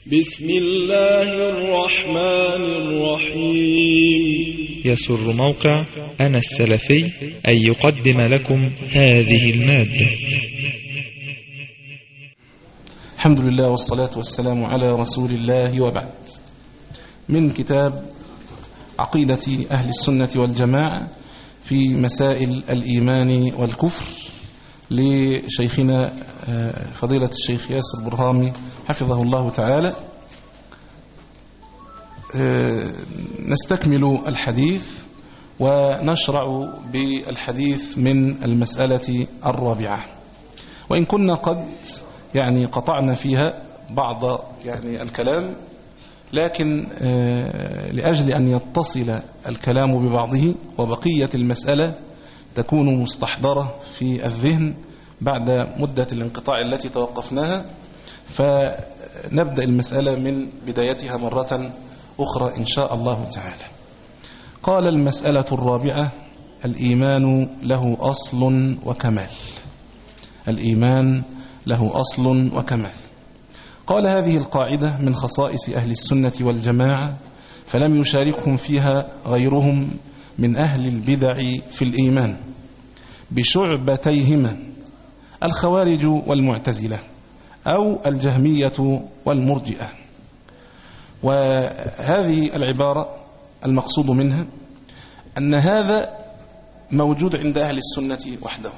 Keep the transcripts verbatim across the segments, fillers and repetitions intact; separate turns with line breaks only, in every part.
بسم الله الرحمن الرحيم.
يسر موقع أنا السلفي أن يقدم لكم هذه المادة.
الحمد لله والصلاة والسلام على رسول الله، وبعد. من كتاب عقيدة أهل السنة والجماعة في مسائل الإيمان والكفر لشيخنا فضيلة الشيخ ياسر برهامي حفظه الله تعالى. نستكمل الحديث ونشرع بالحديث من المسألة الرابعة، وإن كنا قد يعني قطعنا فيها بعض يعني الكلام، لكن لأجل أن يتصل الكلام ببعضه وبقية المسألة تكون مستحضرة في الذهن بعد مدة الانقطاع التي توقفناها، فنبدأ المسألة من بدايتها مرة أخرى إن شاء الله تعالى. قال: المسألة الرابعة: الإيمان له أصل وكمال. الإيمان له أصل وكمال. قال: هذه القاعدة من خصائص أهل السنة والجماعة، فلم يشاركهم فيها غيرهم من أهل البدع في الإيمان بشعبتيهما، الخوارج والمعتزلة أو الجهمية والمرجئة. وهذه العبارة المقصود منها أن هذا موجود عند أهل السنة وحدهم،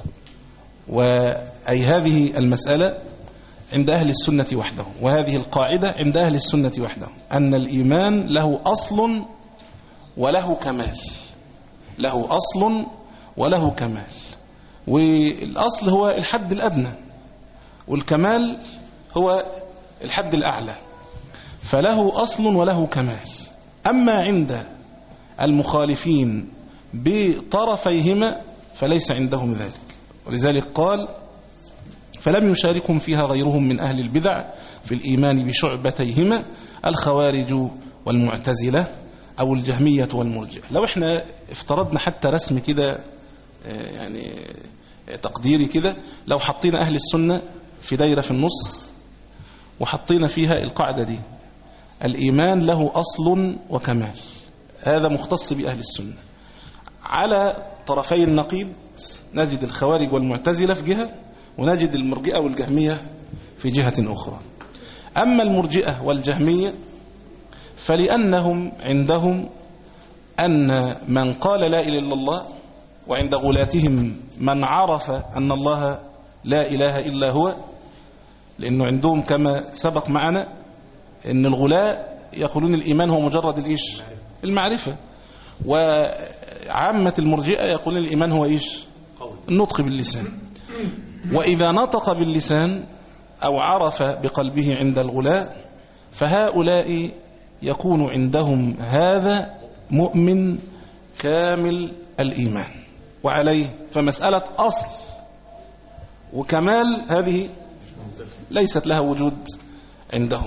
وأي هذه المسألة عند أهل السنة وحدهم، وهذه القاعدة عند أهل السنة وحدهم، أن الإيمان له أصل وله كمال. له أصل وله كمال، والأصل هو الحد الأدنى، والكمال هو الحد الأعلى، فله أصل وله كمال. أما عند المخالفين بطرفيهما فليس عندهم ذلك، ولذلك قال: فلم يشاركهم فيها غيرهم من أهل البدع في الإيمان بشعبتيهما، الخوارج والمعتزلة أو الجهمية والمرجئة. لو احنا افترضنا حتى رسم كده يعني تقديري كده، لو حطينا أهل السنة في دايرة في النص وحطينا فيها القاعدة دي: الإيمان له أصل وكمال، هذا مختص بأهل السنة. على طرفي النقيض نجد الخوارج والمعتزلة في جهة، ونجد المرجئة والجهمية في جهة أخرى. أما المرجئة والجهمية فلأنهم عندهم أن من قال لا إله إلا الله، وعند غلاتهم من عرف أن الله لا إله إلا هو، لأنه عندهم كما سبق معنا أن الغلاة يقولون الإيمان هو مجرد الإيش المعرفة، وعامة المرجئة يقولون الإيمان هو إيش النطق باللسان. وإذا نطق باللسان أو عرف بقلبه عند الغلاة، فهؤلاء يكون عندهم هذا مؤمن كامل الإيمان، وعليه فمسألة أصل وكمال هذه ليست لها وجود عندهم.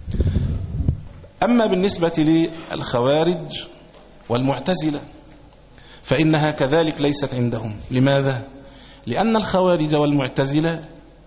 أما بالنسبة للخوارج والمعتزلة فإنها كذلك ليست عندهم. لماذا؟ لأن الخوارج والمعتزلة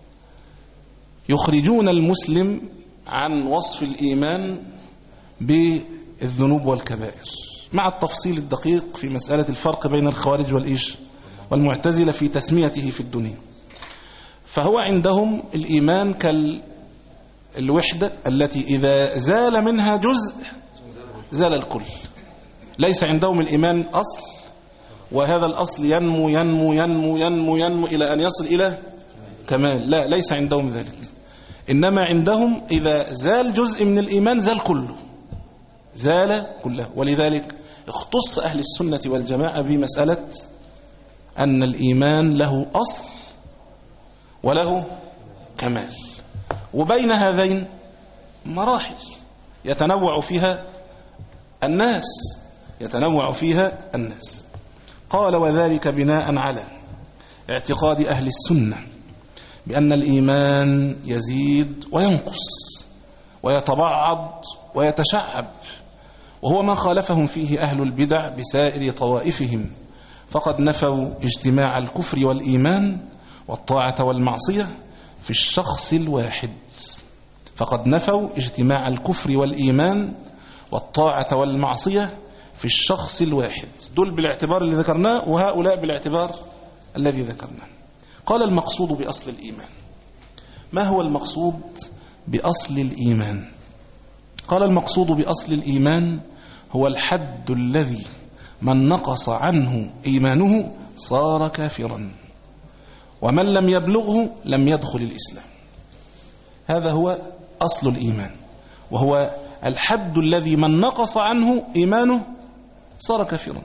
يخرجون المسلم عن وصف الإيمان بالذنوب والكبائر، مع التفصيل الدقيق في مسألة الفرق بين الخوارج والإيش والمعتزلة في تسميته في الدنيا. فهو عندهم الإيمان كالوحدة التي إذا زال منها جزء زال الكل. ليس عندهم الإيمان أصل، وهذا الأصل ينمو ينمو ينمو ينمو ينمو إلى أن يصل إلى كمال. لا، ليس عندهم ذلك. إنما عندهم إذا زال جزء من الإيمان زال كله، زال كله. ولذلك اختص أهل السنة والجماعة بمسألة أن الإيمان له أصل وله كمال، وبين هذين مراحل يتنوع فيها الناس يتنوع فيها الناس. قال: وذلك بناء على اعتقاد أهل السنة بأن الإيمان يزيد وينقص ويتبعض ويتشعب، وهو ما خالفهم فيه أهل البدع بسائر طوائفهم، فقد نفوا اجتماع الكفر والإيمان والطاعة والمعصية في الشخص الواحد، فقد نفوا اجتماع الكفر والإيمان والطاعة والمعصية في الشخص الواحد. دول بالاعتبار اللي ذكرناه، وهؤلاء بالاعتبار الذي ذكرناه. قال المقصود بأصل الإيمان. ما هو المقصود بأصل الإيمان؟ قال المقصود بأصل الإيمان هو الحد الذي من نقص عنه إيمانه صار كافرا، ومن لم يبلغه لم يدخل الإسلام. هذا هو أصل الإيمان، وهو الحد الذي من نقص عنه إيمانه صار كافرا.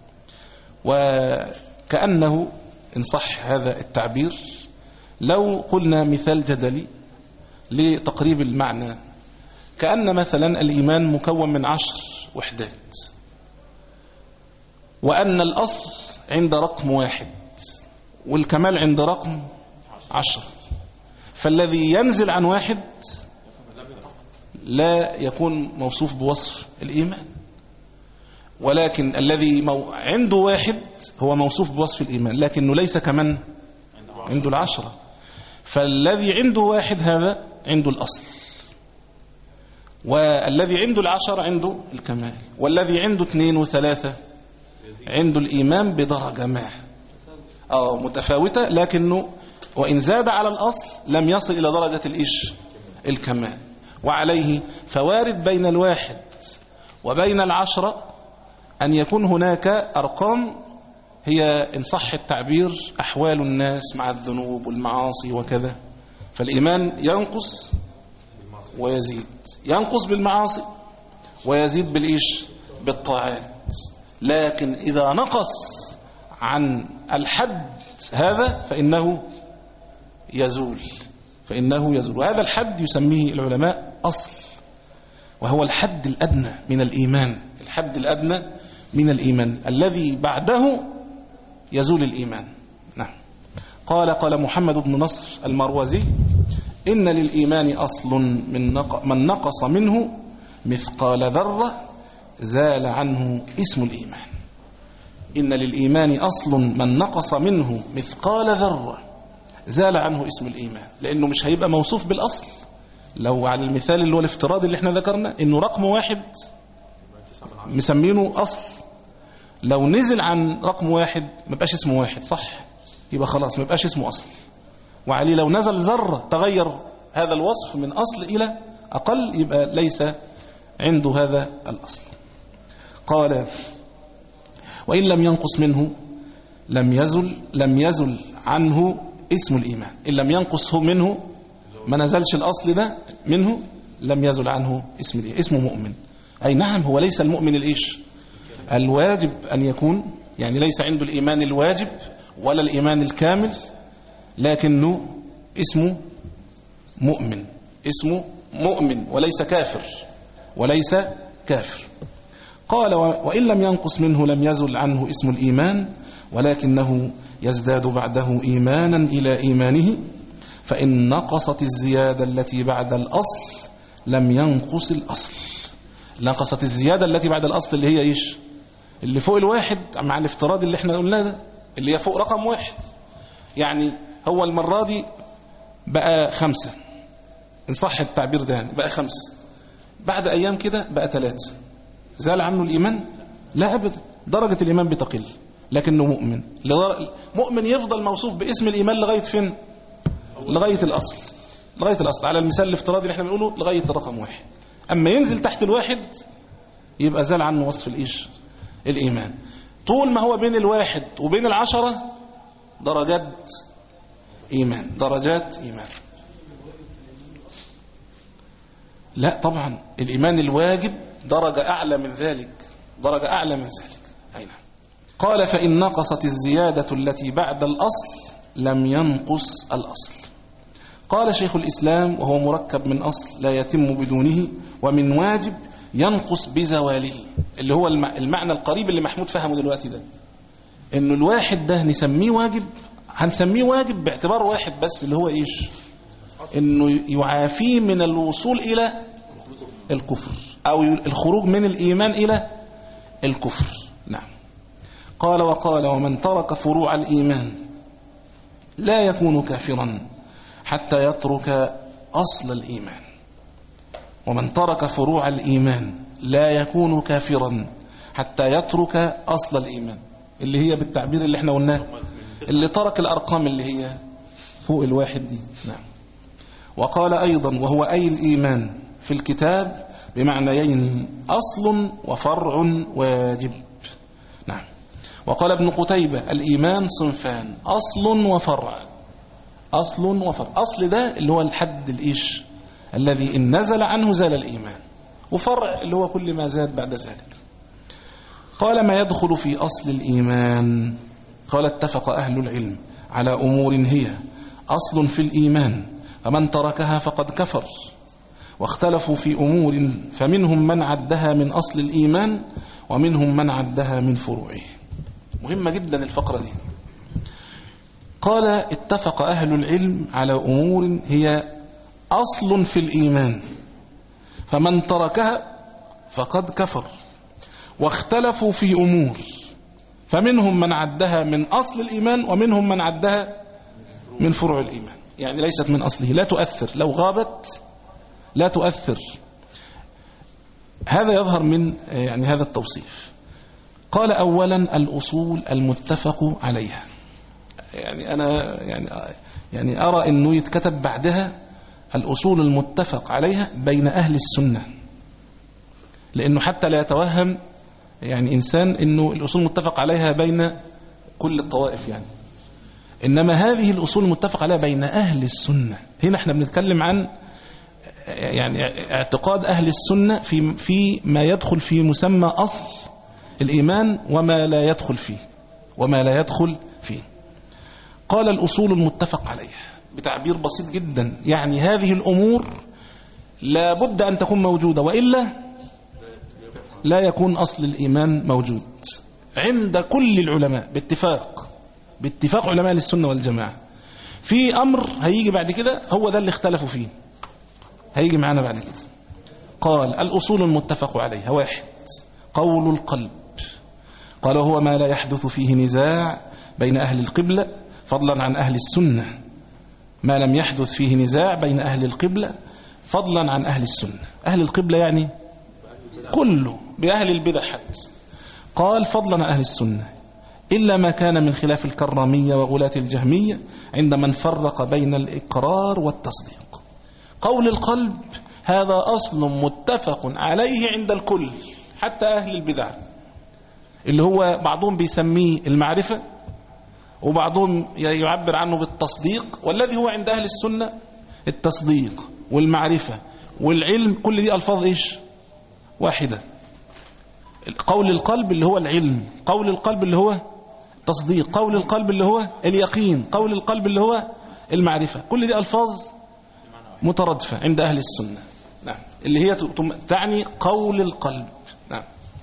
وكأنه إن صح هذا التعبير لو قلنا مثال جدلي لتقريب المعنى، كأن مثلا الإيمان مكون من عشر وحدات، وأن الأصل عند رقم واحد والكمال عند رقم عشر، فالذي ينزل عن واحد لا يكون موصوف بوصف الإيمان، ولكن الذي مو... عنده واحد هو موصوف بوصف الإيمان، لكنه ليس كمن عنده العشرة. فالذي عنده واحد هذا عنده الأصل، والذي عنده العشرة عنده الكمال، والذي عنده اثنين وثلاثة عنده الإيمان بدرجة ما أو متفاوتة، لكنه وإن زاد على الأصل لم يصل إلى درجة الإيش الكمال. وعليه فوارد بين الواحد وبين العشرة أن يكون هناك أرقام هي إن صح التعبير أحوال الناس مع الذنوب والمعاصي وكذا. فالإيمان ينقص ويزيد، ينقص بالمعاصي ويزيد بالإيش بالطاعات. لكن إذا نقص عن الحد هذا فإنه يزول فإنه يزول وهذا الحد يسميه العلماء أصل، وهو الحد الأدنى من الإيمان. الحد الأدنى من الإيمان الذي بعده يزول الإيمان. نعم. قال قال محمد بن نصر المروزي: إن للإيمان أصل من, نق من نقص منه مثقال ذرة زال عنه اسم الإيمان. إن للإيمان أصل من نقص منه مثقال ذرة زال عنه اسم الإيمان، لأنه مش هيبقى موصوف بالأصل. لو على المثال اللي هو الافتراض اللي احنا ذكرنا إنه رقم واحد مسمينه أصل، لو نزل عن رقم واحد ما بقاش اسمه واحد، صح؟ يبقى خلاص ما بقاش اسمه أصل. وعليه لو نزل ذرة تغير هذا الوصف من أصل إلى أقل، يبقى ليس عنده هذا الأصل. قال: وإن لم ينقص منه لم يزل لم يزل عنه اسم الإيمان. إن لم ينقصه منه، ما نزلش الأصل ده منه، لم يزل عنه اسم الإيمان، اسمه مؤمن. أي نعم، هو ليس المؤمن الإيش الواجب أن يكون، يعني ليس عنده الإيمان الواجب ولا الإيمان الكامل، لكنه اسمه مؤمن، اسمه مؤمن وليس كافر وليس كافر. قال: وإن لم ينقص منه لم يزل عنه اسم الإيمان، ولكنه يزداد بعده إيمانا إلى إيمانه، فإن نقصت الزيادة التي بعد الأصل لم ينقص الأصل. نقصت الزيادة التي بعد الأصل اللي هي إيش؟ اللي فوق الواحد مع الافتراض اللي احنا قلنا ده، اللي هي فوق رقم واحد. يعني هو المرة دي بقى خمسة، إن صح التعبير ده، بقى خمسة، بعد أيام كده بقى ثلاثة، زال عنه الإيمان؟ لا أبدا، درجة الإيمان بتقل، لكنه مؤمن. مؤمن يفضل موصوف باسم الإيمان لغاية فين؟ لغاية الأصل، لغاية الأصل على المثال الافتراضي اللي احنا بنقوله، لغاية الرقم واحد. أما ينزل تحت الواحد يبقى زال عنه وصف الإيش الإيمان. طول ما هو بين الواحد وبين العشرة درجات إيمان، درجات إيمان. لا طبعا، الإيمان الواجب درجة أعلى من ذلك، درجة أعلى من ذلك. أين؟ قال: فإن نقصت الزيادة التي بعد الأصل لم ينقص الأصل. قال شيخ الإسلام: وهو مركب من أصل لا يتم بدونه، ومن واجب ينقص بزواله، اللي هو المعنى القريب اللي محمود فهمه دلوقتي ده، إنه الواحد ده نسميه واجب، هنسميه واجب باعتبار واحد بس، اللي هو إيش؟ إنه يعافيه من الوصول إلى الكفر أو الخروج من الإيمان إلى الكفر. نعم. قال: وقال: ومن ترك فروع الإيمان لا يكون كافرا حتى يترك أصل الإيمان. ومن ترك فروع الإيمان لا يكون كافرا حتى يترك أصل الإيمان، اللي هي بالتعبير اللي احنا قلناه، اللي ترك الأرقام اللي هي فوق الواحد دي. نعم. وقال أيضا وهو أي الإيمان في الكتاب بمعنيين أصل وفرع واجب. نعم. وقال ابن قتيبة الإيمان صنفان، أصل وفرع. أصل وفرع، أصل ده اللي هو الحد الإيش الذي إن نزل عنه زال الإيمان، وفرع اللي هو كل ما زاد بعد ذلك. قال ما يدخل في أصل الإيمان؟ قال اتفق أهل العلم على أمور هي أصل في الإيمان فمن تركها فقد كفر، واختلفوا في أمور فمنهم من عدها من أصل الإيمان ومنهم من عدها من فروعه. مهمة جدا الفقرة دي. قال اتفق أهل العلم على أمور هي أصل في الإيمان فمن تركها فقد كفر، واختلفوا في أمور فمنهم من عدها من أصل الإيمان ومنهم من عدها من فروع الإيمان، يعني ليست من أصله، لا تؤثر، لو غابت لا تؤثر. هذا يظهر من يعني هذا التوصيف. قال أولا الأصول المتفق عليها، يعني أنا يعني يعني أرى أنه يتكتب بعدها الأصول المتفق عليها بين أهل السنة، لأنه حتى لا يتوهم يعني إنسان أنه الأصول المتفق عليها بين كل الطوائف، يعني إنما هذه الأصول المتفق عليها بين أهل السنة. هنا احنا بنتكلم عن يعني اعتقاد أهل السنة في في ما يدخل في مسمى أصل الإيمان وما لا يدخل فيه وما لا يدخل فيه. قال الأصول المتفق عليها بتعبير بسيط جدا، يعني هذه الأمور لا بد أن تكون موجودة، وإلا لا يكون أصل الإيمان موجود عند كل العلماء باتفاق باتفاق علماء السنة والجماعة. في أمر هيجي بعد كده هو ده اللي اختلفوا فيه، هيجي معنا بعد كده. قال الأصول المتفق عليها واحد قول القلب، قال هو ما لا يحدث فيه نزاع بين أهل القبلة فضلا عن أهل السنة، ما لم يحدث فيه نزاع بين أهل القبلة فضلا عن أهل السنة. أهل القبلة يعني كله، بأهل البدع حتى. قال فضلا عن أهل السنة إلا ما كان من خلاف الكرامية وغلاة الجهمية عند من فرق بين الإقرار والتصديق. قول القلب هذا أصل متفق عليه عند الكل حتى أهل البدع، اللي هو بعضهم بيسميه المعرفة وبعضهم يعبر عنه بالتصديق، والذي هو عند أهل السنة التصديق والمعرفة والعلم، كل دي ألفاظ إيش واحدة. قول القلب اللي هو العلم، قول القلب اللي هو تصديق، قول القلب اللي هو اليقين، قول القلب اللي هو المعرفة، كل دي ألفاظ مترادفة عند أهل السنة. نعم. اللي هي تعني قول القلب. نعم.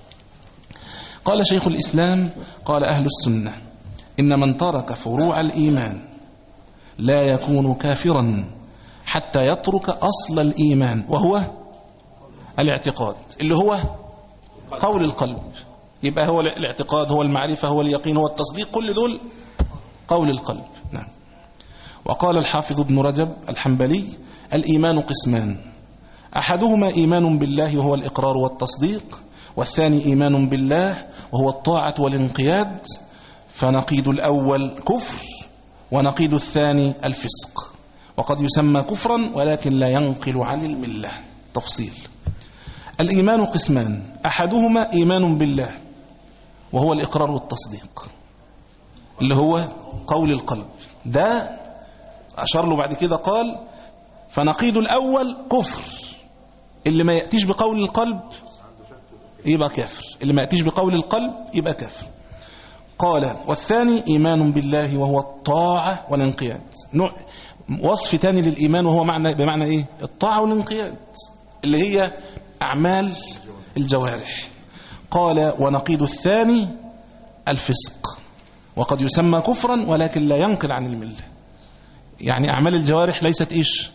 قال شيخ الإسلام قال أهل السنة إن من ترك فروع الإيمان لا يكون كافرا حتى يترك أصل الإيمان وهو الاعتقاد، اللي هو قول القلب. يبقى هو الاعتقاد، هو المعرفة، هو اليقين، هو التصديق، كل دول قول القلب. نعم. وقال الحافظ ابن رجب الحنبلي الإيمان قسمان، أحدهما إيمان بالله وهو الإقرار والتصديق، والثاني إيمان بالله وهو الطاعة والانقياد، فنقيض الأول كفر ونقيض الثاني الفسق، وقد يسمى كفرا ولكن لا ينقل عن الملة. تفصيل: الإيمان قسمان، أحدهما إيمان بالله وهو الإقرار والتصديق اللي هو قول القلب، ده أشار له بعد كده قال فنقيض الأول كفر، اللي ما يأتيش بقول القلب يبقى كافر، اللي ما يأتيش بقول القلب يبقى كافر. قال والثاني إيمان بالله وهو الطاعة والانقياد، نوع وصف تاني للإيمان وهو معنى بمعنى إيه؟ الطاعة والانقياد اللي هي أعمال الجوارح. قال ونقيض الثاني الفسق، وقد يسمى كفرا ولكن لا ينقل عن الملة. يعني أعمال الجوارح ليست إيش؟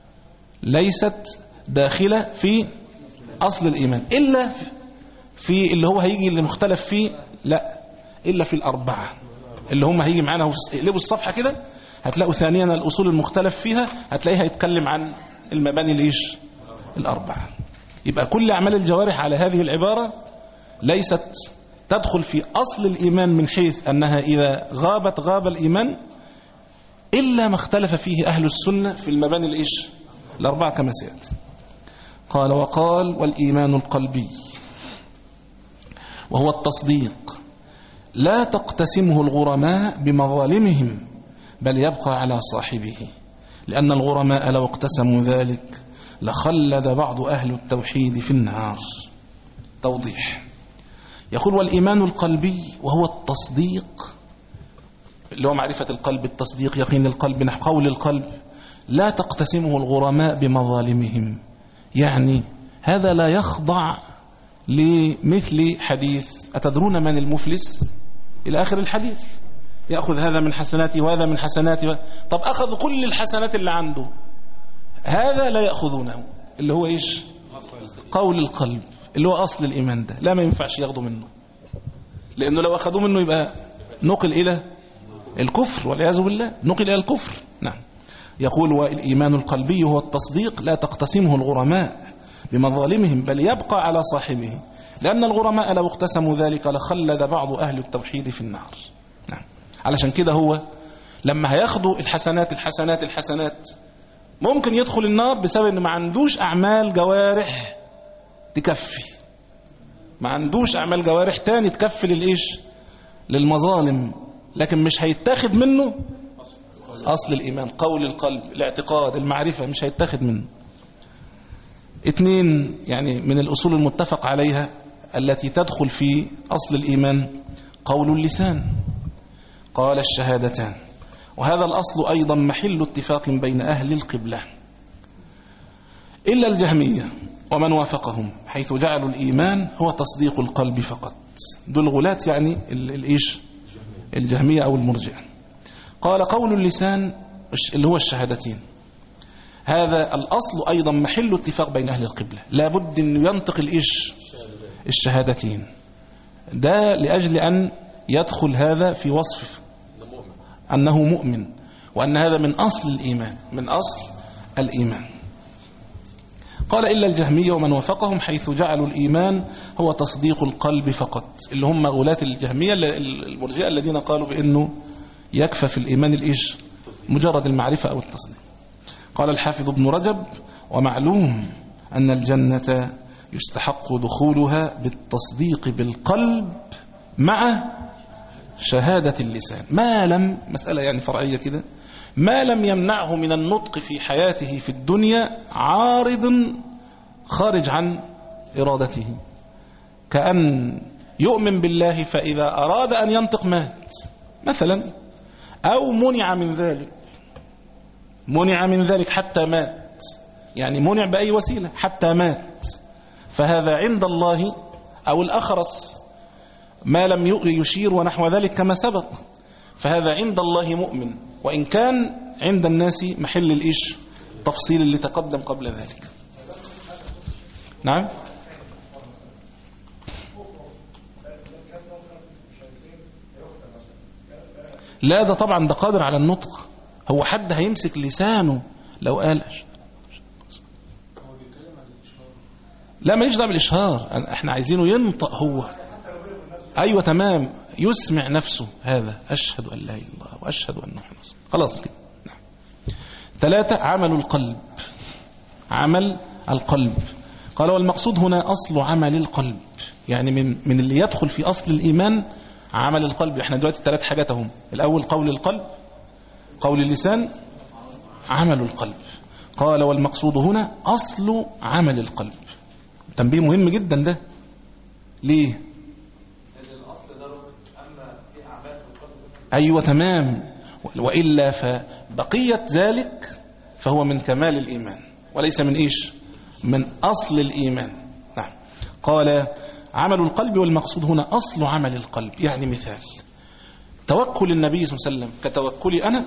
ليست داخلة في أصل الإيمان إلا في اللي هو هيجي اللي مختلف فيه، لا إلا في الأربعة اللي هم هيجي معانا. اقلبوا الصفحة كده هتلاقوا ثانيا الأصول المختلف فيها، هتلاقيها يتكلم عن المباني ليش الأربعة. يبقى كل أعمال الجوارح على هذه العبارة ليست تدخل في أصل الإيمان من حيث أنها إذا غابت غاب الإيمان، إلا ما اختلف فيه أهل السنة في المباني الإيش الأربعة كما سيأتي. قال وقال والإيمان القلبي وهو التصديق لا تقتسمه الغرماء بمظالمهم بل يبقى على صاحبه، لأن الغرماء لو اقتسموا ذلك لخلد بعض أهل التوحيد في النار. توضيح. يقول والإيمان القلبي وهو التصديق اللي هو معرفة القلب، التصديق يقين القلب نحو قول القلب، لا تقتسمه الغرماء بمظالمهم، يعني هذا لا يخضع لمثل حديث أتدرون من المفلس إلى آخر الحديث، يأخذ هذا من حسناته وهذا من حسناته. طب أخذ كل الحسنات اللي عنده، هذا لا يأخذونه اللي هو إيش قول القلب اللي هو أصل الإيمان، ده لا ما ينفعش ياخذوا منه، لأنه لو أخذوا منه يبقى نقل إلى الكفر والعياذ بالله، نقل إلى الكفر. نعم. يقول والإيمان القلبي هو التصديق لا تقتسمه الغرماء بمظالمهم بل يبقى على صاحبه، لأن الغرماء لو اقتسموا ذلك لخلد بعض أهل التوحيد في النار. نعم. علشان كده هو لما هياخدوا الحسنات الحسنات الحسنات ممكن يدخل النار بسبب أنه ما عندوش أعمال جوارح تكفي، ما عندوش أعمال جوارح تاني تكفي للإيش للمظالم، لكن مش هيتاخد منه أصل الإيمان، قول القلب، الاعتقاد، المعرفة، مش هيتاخد منه. اثنين يعني من الأصول المتفق عليها التي تدخل في أصل الإيمان قول اللسان، قال الشهادتان، وهذا الأصل أيضا محل اتفاق بين أهل القبلة إلا الجهمية ومن وافقهم، حيث جعلوا الإيمان هو تصديق القلب فقط. دول غلاة يعني الإيش الجهمية أو المرجئة. قال قول اللسان اللي هو الشهادتين، هذا الأصل أيضا محل اتفاق بين أهل القبلة، لابد أن ينطق الإيش الشهادتين، ده لأجل أن يدخل هذا في وصف أنه مؤمن، وأن هذا من أصل الإيمان، من أصل الإيمان. قال إلا الجهمية ومن وافقهم، حيث جعلوا الإيمان هو تصديق القلب فقط، اللي هم غلاة الجهمية المرجئة الذين قالوا بأنه يكفى في الإيمان الإيش مجرد المعرفة أو التصديق. قال الحافظ ابن رجب ومعلوم أن الجنة يستحق دخولها بالتصديق بالقلب مع شهادة اللسان، ما لم مسألة يعني فرعية كده، ما لم يمنعه من النطق في حياته في الدنيا عارض خارج عن إرادته، كأن يؤمن بالله فإذا أراد أن ينطق مات مثلا، أو منع من ذلك، منع من ذلك حتى مات، يعني منع بأي وسيلة حتى مات، فهذا عند الله، أو الأخرس ما لم يشير ونحو ذلك كما سبق، فهذا عند الله مؤمن، وإن كان عند الناس محل الإيش تفصيل اللي تقدم قبل ذلك. نعم. لا ده طبعا ده قادر على النطق، هو حد هيمسك لسانه لو قال لا ماليش دعوه بالإشهار، احنا عايزينه ينطق هو. أيوة تمام، يسمع نفسه هذا أشهد أن لا إله إلا الله وأشهد أن محمدا رسول الله، خلاص كده. نعم. ثلاثة عمل القلب، عمل القلب. قال والمقصود هنا أصل عمل القلب، يعني من من اللي يدخل في أصل الإيمان عمل القلب. احنا دلوقتي ثلاث حاجات هم، الأول قول القلب، قول اللسان، عمل القلب. قال والمقصود هنا أصل عمل القلب. تنبيه مهم جدا ده. ليه؟ أيوة تمام، وإلا فبقية ذلك فهو من كمال الإيمان وليس من إيش من أصل الإيمان. نعم. قال عمل القلب والمقصود هنا أصل عمل القلب، يعني مثال توكل النبي صلى الله عليه وسلم كتوكلي أنا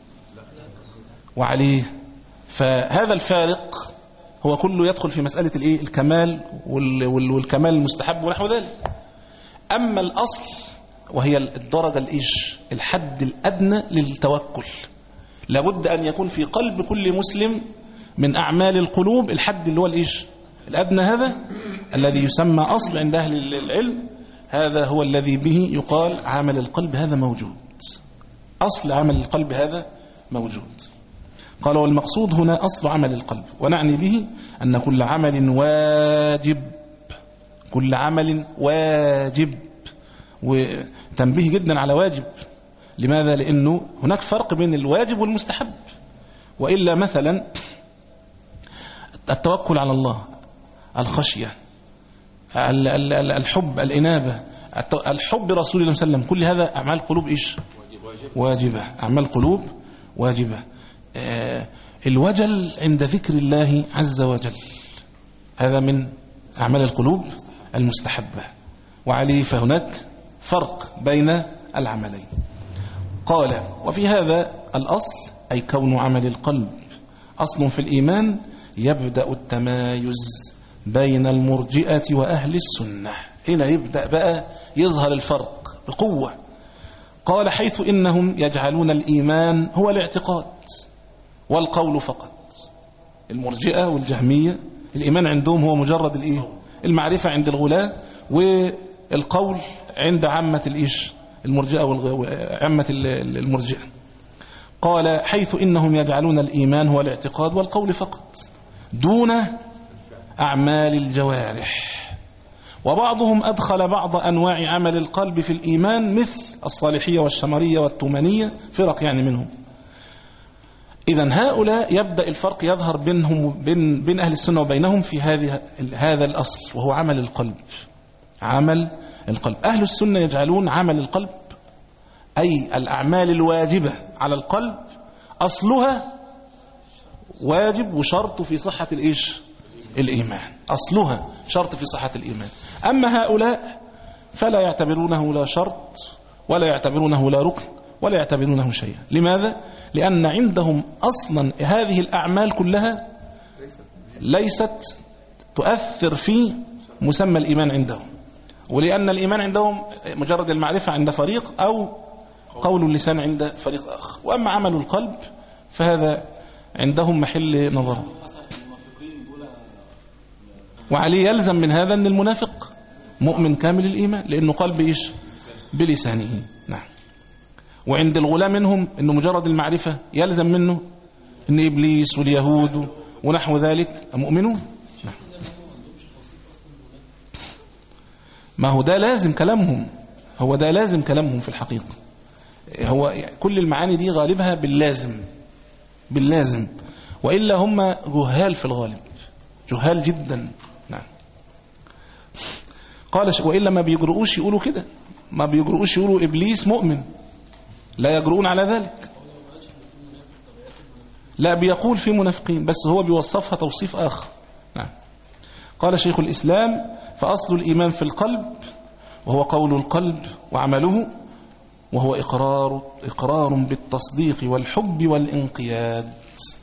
وعليه، فهذا الفارق هو كله يدخل في مسألة الإيه الكمال والكمال المستحب ونحو ذلك. أما الأصل وهي الدرجة الإيش الحد الأدنى للتوكل، لابد أن يكون في قلب كل مسلم من أعمال القلوب الحد اللي هو الإيش الأدنى هذا الذي يسمى أصل عند أهل العلم، هذا هو الذي به يقال عمل القلب هذا موجود، أصل عمل القلب هذا موجود. قال والمقصود هنا أصل عمل القلب، ونعني به أن كل عمل واجب، كل عمل واجب، وتنبيه جدا على واجب. لماذا؟ لأنه هناك فرق بين الواجب والمستحب، وإلا مثلا التوكل على الله، الخشية، الحب، الإنابة، الحب رسول الله صلى الله عليه وسلم، كل هذا أعمال قلوب إيش؟ واجبة، أعمال قلوب واجبة. الوجل عند ذكر الله عز وجل هذا من أعمال القلوب المستحبة، وعليه فهناك فرق بين العملين. قال وفي هذا الأصل أي كون عمل القلب أصل في الإيمان يبدأ التمايز بين المرجئة وأهل السنة. هنا يبدأ بقى يظهر الفرق بقوة. قال حيث إنهم يجعلون الإيمان هو الاعتقاد والقول فقط. المرجئة والجهمية الإيمان عندهم هو مجرد الإيه؟ المعرفة عند الغلاة، والقول عند عامة الإيش؟ المرجئة وعامة المرجئة. قال حيث إنهم يجعلون الإيمان هو الاعتقاد والقول فقط دون أعمال الجوارح، وبعضهم أدخل بعض أنواع عمل القلب في الإيمان مثل الصالحية والشمرية والتومانية، فرق يعني منهم. إذن هؤلاء يبدأ الفرق يظهر بينهم بين, بين أهل السنة وبينهم في هذه هذا الأصل، وهو عمل القلب. عمل القلب أهل السنة يجعلون عمل القلب أي الأعمال الواجبة على القلب أصلها واجب وشرط في صحة الإيش؟ الإيمان، أصلها شرط في صحة الإيمان. أما هؤلاء فلا يعتبرونه لا شرط ولا يعتبرونه لا ركن ولا يعتبرونه شيئا. لماذا؟ لأن عندهم أصلا هذه الأعمال كلها ليست تؤثر في مسمى الإيمان عندهم، ولأن الإيمان عندهم مجرد المعرفة عند فريق أو قول اللسان عند فريق آخر، وأما عمل القلب فهذا عندهم محل نظر. وعليه يلزم من هذا أن المنافق مؤمن كامل الإيمان، لأنه قلب إيش؟ بلسانه. نعم. وعند الغلاة منهم أنه مجرد المعرفة يلزم منه أن إبليس واليهود ونحو ذلك مؤمنون. نعم. ما هو ده لازم كلامهم، هو ده لازم كلامهم في الحقيقة. هو كل المعاني دي غالبها باللازم باللازم، وإلا هم جهال في الغالب، جهال جدا. نعم. قال وإلا ما بيجرؤوش يقولوا كده، ما بيجرؤوش يقولوا إبليس مؤمن، لا يجرؤون على ذلك. لا بيقول في منافقين، بس هو بيوصفها توصيف آخر. نعم. قال شيخ الإسلام فأصل الإيمان في القلب، وهو قول القلب وعمله، وهو إقرار, إقرار بالتصديق والحب والانقياد.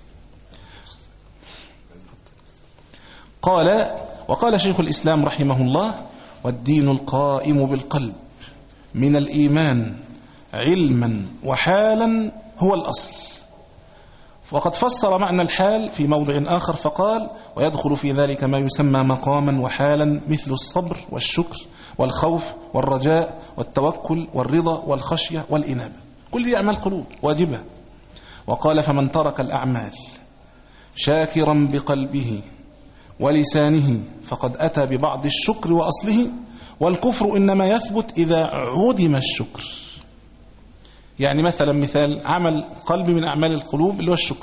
قال وقال شيخ الإسلام رحمه الله والدين القائم بالقلب من الإيمان علما وحالا هو الأصل. وقد فسر معنى الحال في موضع آخر فقال ويدخل في ذلك ما يسمى مقاما وحالا مثل الصبر والشكر والخوف والرجاء والتوكل والرضا والخشية والإنابة، كل دي أعمال قلوب واجبة. وقال فمن ترك الأعمال شاكرا بقلبه ولسانه فقد أتى ببعض الشكر وأصله، والكفر إنما يثبت إذا عدم الشكر. يعني مثلا مثال عمل قلبي من أعمال القلوب اللي هو الشكر،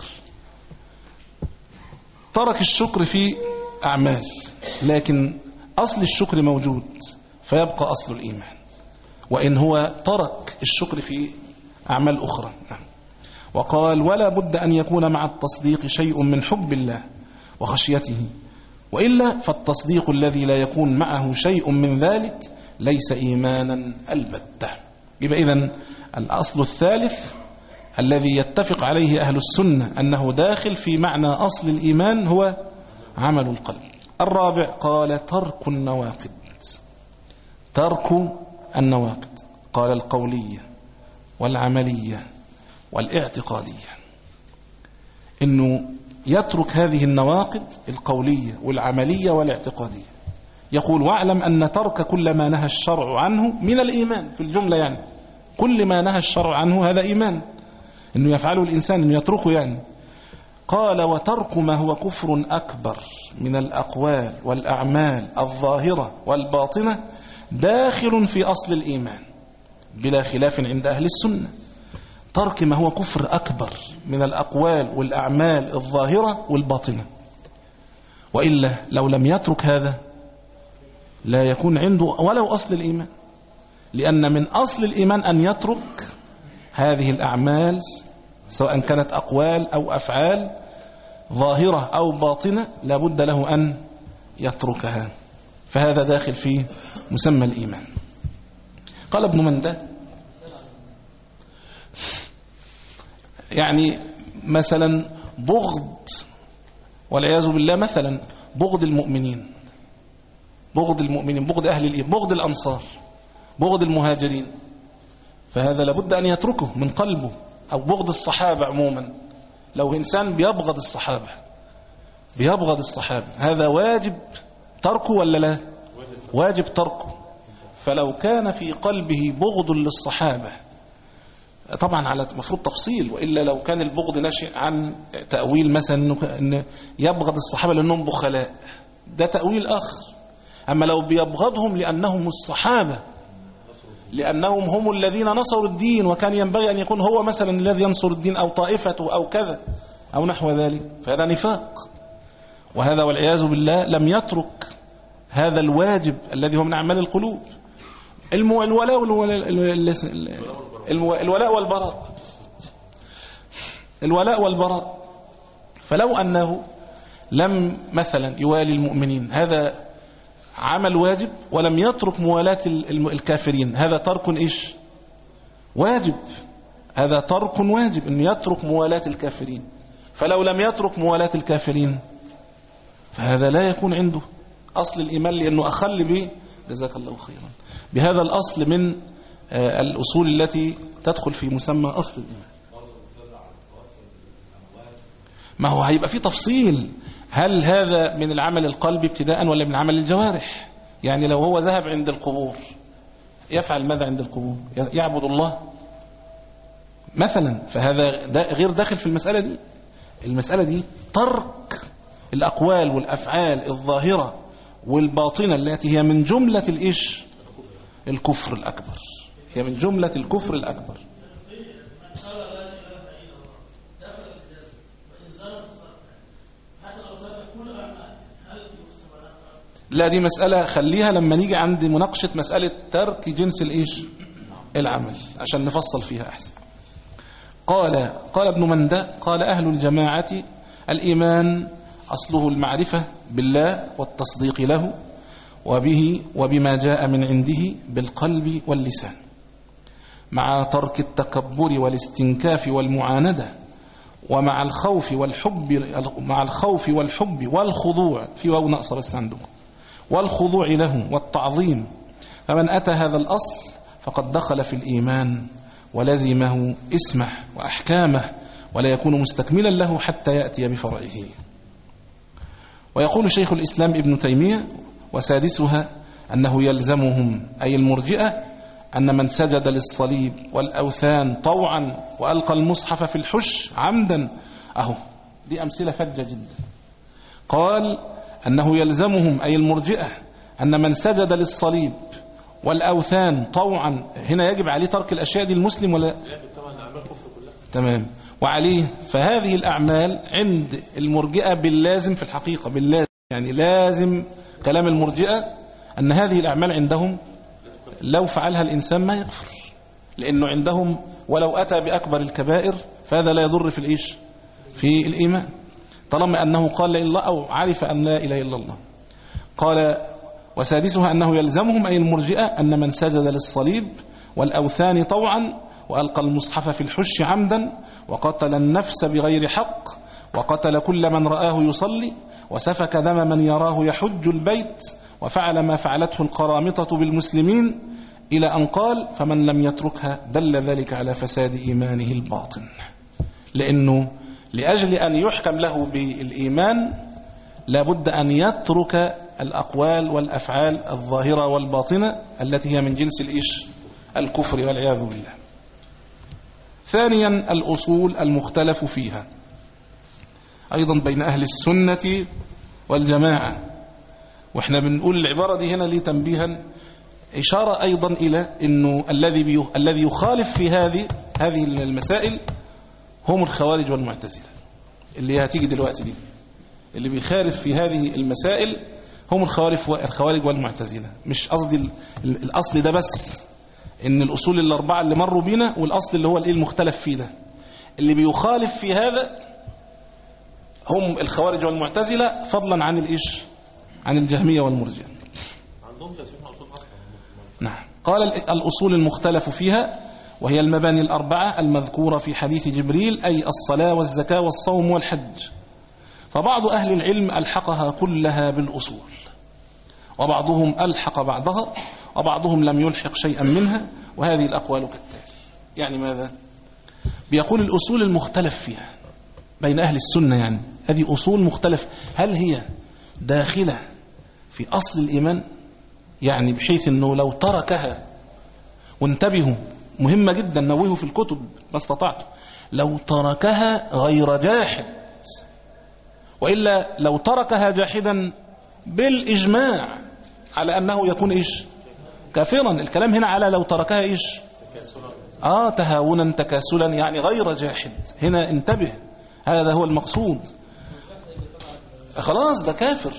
ترك الشكر في أعمال لكن أصل الشكر موجود فيبقى أصل الإيمان، وإن هو ترك الشكر في أعمال أخرى. وقال ولا بد أن يكون مع التصديق شيء من حب الله وخشيته، وإلا فالتصديق الذي لا يكون معه شيء من ذلك ليس إيمانا البتة. يبقى إذن الأصل الثالث الذي يتفق عليه أهل السنة أنه داخل في معنى أصل الإيمان هو عمل القلب. الرابع قال ترك النواقض، ترك النواقض قال القولية والعملية والاعتقادية، إنه يترك هذه النواقض القولية والعملية والاعتقادية. يقول واعلم أن ترك كل ما نهى الشرع عنه من الإيمان في الجملة، يعني كل ما نهى الشرع عنه هذا إيمان، إنه يفعله الإنسان إنه يتركه يعني. قال وترك ما هو كفر أكبر من الأقوال والأعمال الظاهرة والباطنة داخل في أصل الإيمان بلا خلاف عند أهل السنة. ترك ما هو كفر أكبر من الأقوال والأعمال الظاهرة والباطنة، وإلا لو لم يترك هذا لا يكون عنده ولو أصل الإيمان، لأن من أصل الإيمان أن يترك هذه الأعمال سواء كانت أقوال أو أفعال ظاهرة أو باطنة لابد له أن يتركها، فهذا داخل في مسمى الإيمان. قال ابن مندة يعني مثلا بغض والعياذ بالله، مثلا بغض المؤمنين، بغض المؤمنين بغض أهل الإيمان، بغض الأنصار، بغض المهاجرين، فهذا لابد أن يتركه من قلبه. أو بغض الصحابة عموما، لو إنسان بيبغض الصحابة بيبغض الصحابة هذا واجب تركه ولا لا؟ واجب تركه. فلو كان في قلبه بغض للصحابة، طبعا على مفروض تفصيل، وإلا لو كان البغض ناشئ عن تأويل مثلا أن يبغض الصحابة لأنهم بخلاء، ده تأويل آخر. أما لو بيبغضهم لأنهم الصحابة، لأنهم هم الذين نصروا الدين، وكان ينبغي أن يكون هو مثلا الذي ينصر الدين أو طائفته أو كذا أو نحو ذلك، فهذا نفاق، وهذا والعياذ بالله لم يترك هذا الواجب الذي هو من أعمال القلوب. الولاء الولاء والبراء، الولاء والبراء. فلو أنه لم مثلا يوالي المؤمنين، هذا عمل واجب، ولم يترك موالاة الكافرين، هذا ترك إيش؟ واجب. هذا ترك واجب أن يترك موالاة الكافرين. فلو لم يترك موالاة الكافرين فهذا لا يكون عنده أصل الإيمان، لأنه أخل به جزاك الله خيرا بهذا الأصل من الأصول التي تدخل في مسمى أصل الإيمان. ما هو هيبقى في تفصيل، هل هذا من العمل القلبي ابتداء ولا من عمل الجوارح؟ يعني لو هو ذهب عند القبور يفعل ماذا عند القبور؟ يعبد الله مثلا، فهذا غير داخل في المسألة دي. المسألة دي ترك الأقوال والأفعال الظاهرة والباطنة التي هي من جملة الإيش؟ الكفر الأكبر، هي من جملة الكفر الأكبر. لا دي مسألة خليها لما نيجي عند مناقشة مسألة ترك جنس الإيش؟ العمل، عشان نفصل فيها أحسن. قال قال ابن مندة قال أهل الجماعة الإيمان أصله المعرفة بالله والتصديق له وبه وبما جاء من عنده بالقلب واللسان، مع ترك التكبر والاستنكاف والمعاندة، ومع الخوف والحب مع الخوف والحب والخضوع، في واو نقص بس عندكم، والخضوع له والتعظيم. فمن أتى هذا الأصل فقد دخل في الإيمان ولزمه اسمه وأحكامه، ولا يكون مستكملا له حتى يأتي بفرعه. ويقول شيخ الإسلام ابن تيمية وسادسها أنه يلزمهم أي المرجئة أن من سجد للصليب والأوثان طوعا وألقى المصحف في الحش عمدا، أهو دي أمثلة فجة جدا. قال أنه يلزمهم أي المرجئة أن من سجد للصليب والأوثان طوعا، هنا يجب عليه ترك الأشياء دي المسلم ولا تمام؟ وعليه فهذه الأعمال عند المرجئة باللازم، في الحقيقة باللازم، يعني لازم كلام المرجئة أن هذه الأعمال عندهم لو فعلها الإنسان ما يكفر، لأنه عندهم ولو أتى بأكبر الكبائر فهذا لا يضر في الإيش؟ في الإيمان، طالما أنه قال لا إله إلا الله أو عرف أن لا إله إلا الله. قال وسادسها أنه يلزمهم أي المرجئة أن من سجد للصليب والأوثان طوعا وألقى المصحف في الحش عمدا وقتل النفس بغير حق وقتل كل من رآه يصلي وسفك دم من يراه يحج البيت وفعل ما فعلته القرامطة بالمسلمين إلى أن قال فمن لم يتركها دل ذلك على فساد إيمانه الباطن، لأنه لأجل أن يحكم له بالإيمان لابد أن يترك الأقوال والأفعال الظاهرة والباطنة التي هي من جنس الإيش الكفر والعياذ بالله. ثانيا الأصول المختلف فيها أيضا بين أهل السنة والجماعة. وإحنا بنقول العبارة دي هنا ليه تنبيها، إشارة أيضا إلى أنه الذي الذي يخالف في هذه هذه المسائل هم الخوارج والمعتزلة اللي هتيجي دلوقتي دي. اللي بيخالف في هذه المسائل هم الخوارج والمعتزلة. مش قصدي الأصل ده بس، إن الأصول الأربعة اللي مروا بينا والأصل اللي هو الإيه المختلف فيه ده، اللي بيخالف في هذا هم الخوارج والمعتزلة فضلا عن الإيش عن الجهمية والمرجئة. نعم. قال الأصول المختلف فيها وهي المباني الأربعة المذكورة في حديث جبريل، أي الصلاة والزكاة والصوم والحج. فبعض أهل العلم ألحقها كلها بالأصول، وبعضهم ألحق بعضها، وبعضهم لم يلحق شيئا منها، وهذه الأقوال كالتالي. يعني ماذا؟ بيقول الأصول المختلف فيها بين أهل السنة، يعني هذه أصول مختلف، هل هي داخلة في أصل الإيمان؟ يعني بحيث أنه لو تركها، وانتبهوا مهمة جدا نوهوا في الكتب ما استطعتم، لو تركها غير جاحد، وإلا لو تركها جاحدا بالإجماع على أنه يكون إيش كافرا. الكلام هنا على لو تركها إيش آه تهاونا تكاسلا، يعني غير جاحد. هنا انتبه، هذا هو المقصود. خلاص ده كافر،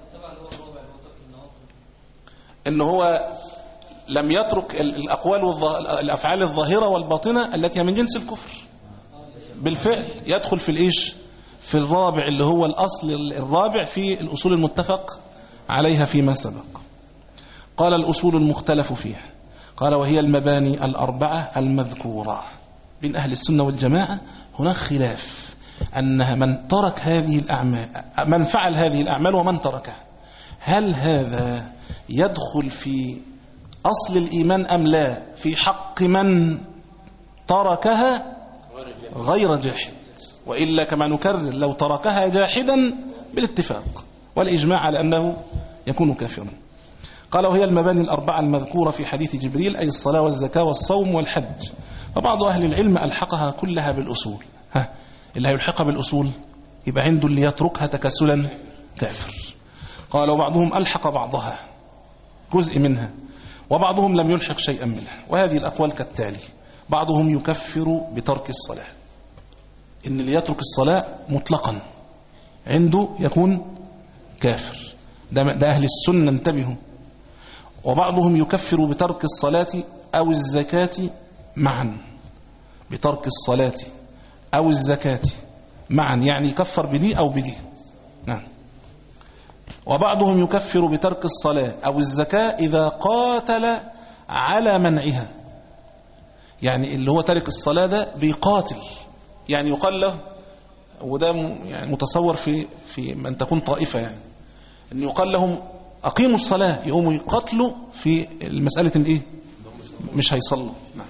إنه هو لم يترك الأقوال والأفعال الظاهرة والباطنة التي من جنس الكفر بالفعل، يدخل في الإيش في الرابع اللي هو الأصل الرابع في الأصول المتفق عليها فيما سبق. قال الأصول المختلف فيها، قال وهي المباني الأربعة المذكورة. بين أهل السنة والجماعة هناك خلاف أنها من ترك هذه الأعمال، من فعل هذه الأعمال ومن تركها، هل هذا يدخل في أصل الإيمان أم لا؟ في حق من تركها غير جاحد، وإلا كما نكرر لو تركها جاحدا بالاتفاق والإجماع على أنه يكون كافرا. قال وهي المباني الأربعة المذكورة في حديث جبريل، أي الصلاة والزكاة والصوم والحج. فبعض أهل العلم ألحقها كلها بالأصول. ها اللي هيلحقها بالأصول يبقى عنده اللي يتركها تكاسلا كافر. قال وبعضهم ألحق بعضها جزء منها، وبعضهم لم يلحق شيئا منها. وهذه الأقوال كالتالي: بعضهم يكفر بترك الصلاة، إن اللي يترك الصلاة مطلقا عنده يكون كافر، ده, ده أهل السنة انتبهوا. وبعضهم يكفر بترك الصلاة أو الزكاة معا، بترك الصلاة أو الزكاة معا، يعني يكفر بدي أو بدي. نعم. وبعضهم يكفر بترك الصلاة أو الزكاة إذا قاتل على منعها، يعني اللي هو ترك الصلاة ده بيقاتل، يعني يقال له، وده يعني متصور في في من تكون طائفة، يعني أن يقال لهم أقيموا الصلاة، يقوموا يقاتلوا في المسألة الإيه؟ مش هيصلوا. نعم.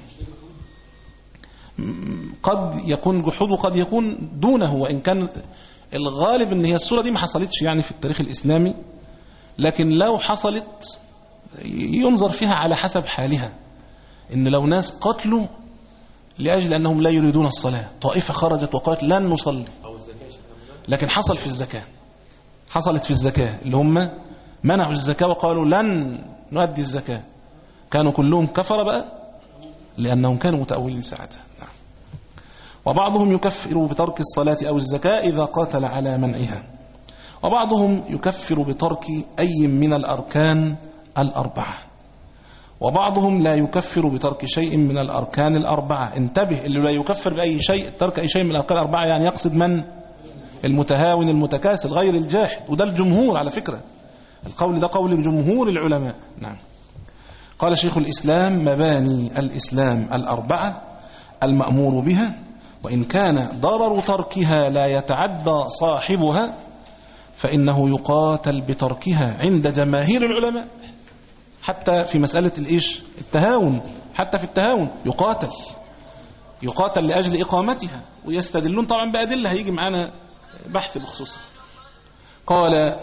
قد يكون جحود وقد يكون دونه، وإن كان الغالب ان هي الصورة دي ما حصلتش يعني في التاريخ الإسلامي، لكن لو حصلت ينظر فيها على حسب حالها. ان لو ناس قتلوا لأجل أنهم لا يريدون الصلاة، طائفة خرجت وقالت لن نصلي، لكن حصل في الزكاة، حصلت في الزكاة اللي هم منعوا الزكاة وقالوا لن نؤدي الزكاة، كانوا كلهم كفر بقى لأنهم كانوا متأولين ساعتها. نعم. وبعضهم يكفر بترك الصلاة أو الزكاة إذا قاتل على منعها، وبعضهم يكفر بترك أي من الأركان الأربعة، وبعضهم لا يكفر بترك شيء من الأركان الأربعة. انتبه، اللي لا يكفر بأي شيء ترك أي شيء من الأركان الأربعة يعني يقصد من؟ المتهاون المتكاسل غير الجاحد، وده الجمهور على فكرة، القول ده قول جمهور العلماء. نعم. قال شيخ الإسلام: مباني الإسلام الأربعة المأمور بها، وإن كان ضرر تركها لا يتعدى صاحبها فإنه يقاتل بتركها عند جماهير العلماء، حتى في مسألة الإيش التهاون، حتى في التهاون يقاتل، يقاتل لأجل إقامتها، ويستدلون طبعا بأدلة هيجي معنا بحث بخصوصها. قال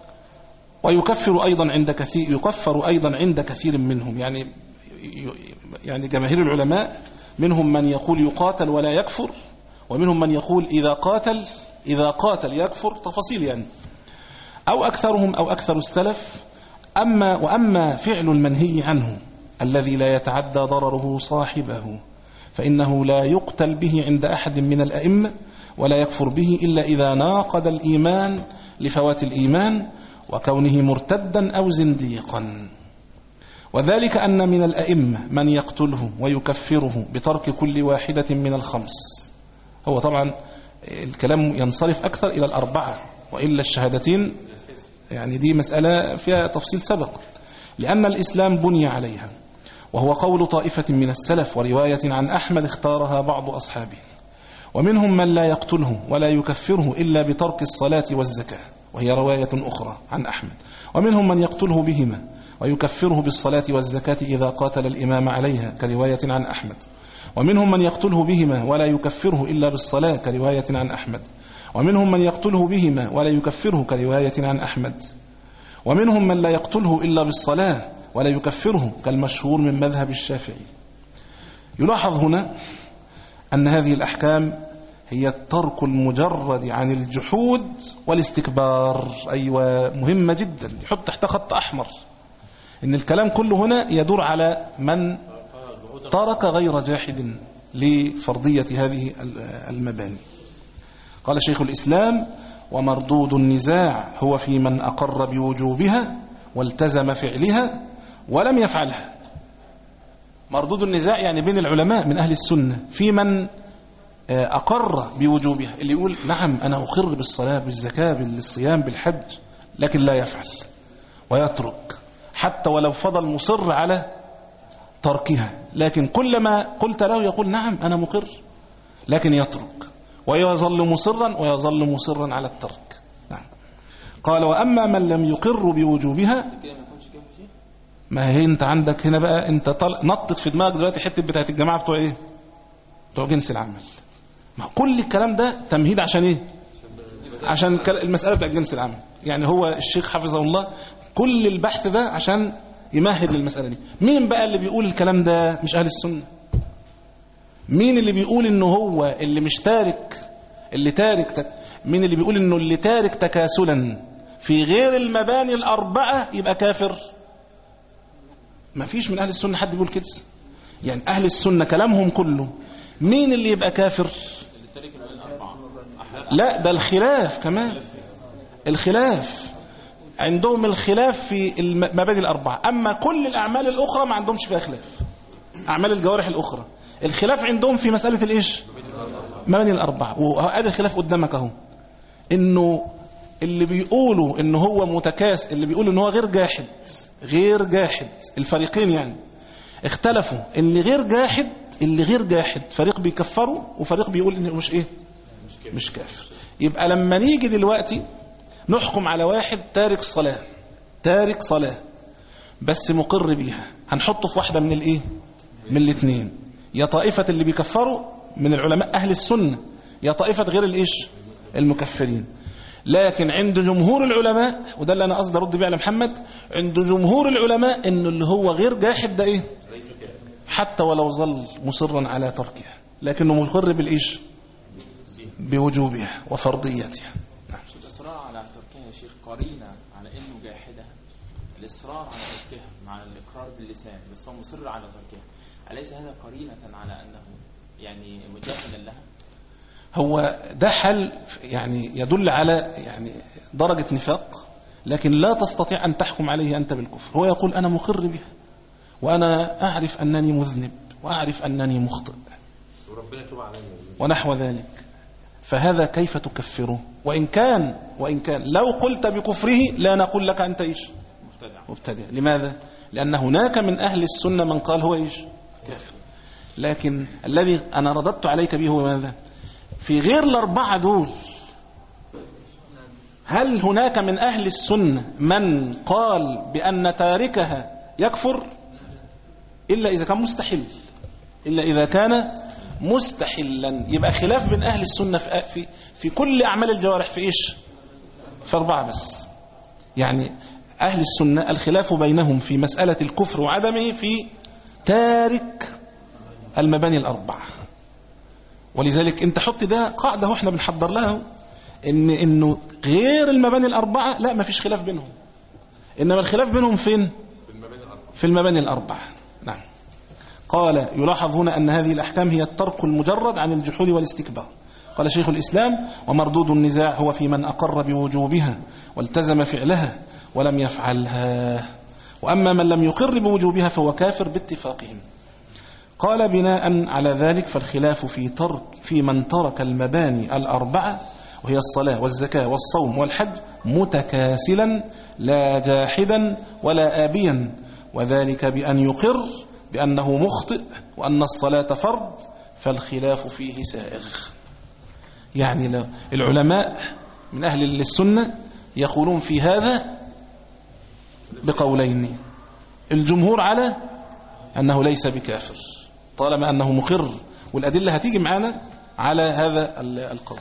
ويكفر أيضا عند كثير يكفر أيضا عند كثير منهم، يعني يعني جماهير العلماء منهم من يقول يقاتل ولا يكفر، ومنهم من يقول إذا قاتل إذا قاتل يكفر، تفاصيل يعني، أو أكثرهم أو أكثر السلف. أما وأما فعل المنهي عنه الذي لا يتعدى ضرره صاحبه فإنه لا يقتل به عند أحد من الأئمة ولا يكفر به إلا إذا ناقض الإيمان لفوات الإيمان وكونه مرتدا أو زنديقا. وذلك أن من الأئمة من يقتله ويكفره بترك كل واحدة من الخمس. هو طبعا الكلام ينصرف أكثر إلى الأربعة، وإلا الشهادتين يعني دي مسألة فيها تفصيل سبق، لأن الإسلام بني عليها، وهو قول طائفة من السلف ورواية عن أحمد اختارها بعض أصحابه. ومنهم من لا يقتله ولا يكفره إلا بترك الصلاة والزكاة، وهي رواية أخرى عن أحمد. ومنهم من يقتله بهما ويكفره بالصلاة والزكاة إذا قاتل الإمام عليها كرواية عن أحمد. ومنهم من يقتله بهما ولا يكفره إلا بالصلاة كرواية عن أحمد. ومنهم من يقتله بهما ولا يكفره كرواية عن أحمد. ومنهم من لا يقتله إلا بالصلاة ولا يكفره كالمشهور من مذهب الشافعي. يلاحظ هنا أن هذه الأحكام هي الترك المجرد عن الجحود والاستكبار. أيوة، مهمة جدا، يحط تحت خط أحمر إن الكلام كله هنا يدور على من ترك غير جاحد لفرضية هذه المباني. قال شيخ الإسلام ومردود النزاع هو في من أقر بوجوبها والتزم فعلها ولم يفعلها. مردود النزاع يعني بين العلماء من أهل السنة في من أقر بوجوبها، اللي يقول نعم أنا أقر بالصلاة بالزكاة بالصيام بالحج، لكن لا يفعل ويترك حتى ولو فضل مصر على تركها، لكن كلما قلت له يقول نعم أنا مقر، لكن يترك ويظل مصرا ويظل مصرا على الترك. نعم. قال وأما من لم يقر بوجوبها، ما هي انت عندك هنا بقى انت نطت في دماغك دلوقتي حته بتاعت الجماعه بتوع ايه؟ بتوع جنس العمل. ما كل الكلام ده تمهيد عشان ايه؟ عشان المساله بتاعت جنس العمل. يعني هو الشيخ حفظه الله كل البحث ده عشان يمهد للمساله دي. مين بقى اللي بيقول الكلام ده؟ مش اهل السنه. مين اللي بيقول انه هو اللي مش تارك اللي تارك تك... مين اللي بيقول انه اللي تارك تكاسلا في غير المباني الاربعه يبقى كافر؟ ما فيش من أهل السنة حد يقول كده. يعني أهل السنة كلامهم كله مين اللي يبقى كافر؟ لا، ده الخلاف كمان، الخلاف عندهم الخلاف في المبادئ الأربعة. أما كل الأعمال الأخرى ما عندهمش فيها خلاف. أعمال الجوارح الأخرى الخلاف عندهم في مسألة الإيش؟ مبادئ الأربعة. وهذا الخلاف قدامك أهو، إنه اللي بيقولوا إنه هو متكاس، اللي بيقولوا إنه هو غير جاحد غير جاحد الفريقين يعني اختلفوا. اللي غير جاحد اللي غير جاحد فريق بيكفروا وفريق بيقول إنه مش إيه؟ مش كافر. يبقى لما نيجي دلوقتي نحكم على واحد تارك صلاة تارك صلاة بس مقر بيها، هنحطه في واحدة من الإيه؟ من الاثنين، يا طائفة اللي بيكفروا من العلماء أهل السنة، يا طائفة غير الإيش؟ المكفرين. لكن عند جمهور العلماء، وده اللي أنا قصدي أرد بيه على محمد، عند جمهور العلماء إنه اللي هو غير جاحد ده إيه؟ حتى ولو ظل مصرا على تركها، لكنه مقر بالإيش؟ بوجوبها وفرضيتها.
نعم. الإصرار على تركها يا شيخ قرينة على إنه جاحدة. الإصرار على تركها مع الإقرار باللسان بس هو مصر على تركها، أليس هذا قرينة على أنه يعني مجاهدا لها؟
هو ده حل يعني يدل على يعني درجة نفاق، لكن لا تستطيع أن تحكم عليه أنت بالكفر. هو يقول أنا مقر بها وأنا أعرف أنني مذنب وأعرف أنني مخطئ ونحو ذلك، فهذا كيف تكفره؟ وإن كان وإن كان لو قلت بكفره لا نقول لك أنت إيش؟ مبتدع. مبتدع. لماذا؟ لأن هناك من أهل السنة من قال هو إيش؟ كافر. لكن الذي أنا رددت عليك به هو ماذا؟ في غير الأربعة دول هل هناك من أهل السنة من قال بأن تاركها يكفر؟ إلا إذا كان مستحيل، إلا إذا كان مستحلا. يبقى خلاف بين أهل السنة في, في, في كل أعمال الجوارح في إيش؟ في أربعة بس. يعني أهل السنة الخلاف بينهم في مسألة الكفر وعدمه في تارك المباني الأربعة. ولذلك انت حط ده قاعدة واحنا بنحضر لها، إن إنه غير المباني الأربعة لا ما فيش خلاف بينهم، إنما الخلاف بينهم فين؟ في المباني الأربعة. نعم. قال يلاحظ هنا أن هذه الأحكام هي الترك المجرد عن الجحود والاستكبار. قال شيخ الإسلام: ومردود النزاع هو في من أقر بوجوبها والتزم فعلها ولم يفعلها، وأما من لم يقر بوجوبها فهو كافر باتفاقهم. قال بناء على ذلك فالخلاف في ترك في من ترك المباني الأربعة وهي الصلاة والزكاة والصوم والحج متكاسلا لا جاحدا ولا آبيا، وذلك بأن يقر بأنه مخطئ وأن الصلاة فرض، فالخلاف فيه سائغ. يعني العلماء من أهل السنة يقولون في هذا بقولين: الجمهور على أنه ليس بكافر طالما أنه مقر، والأدلة هتيجي معنا على هذا القول.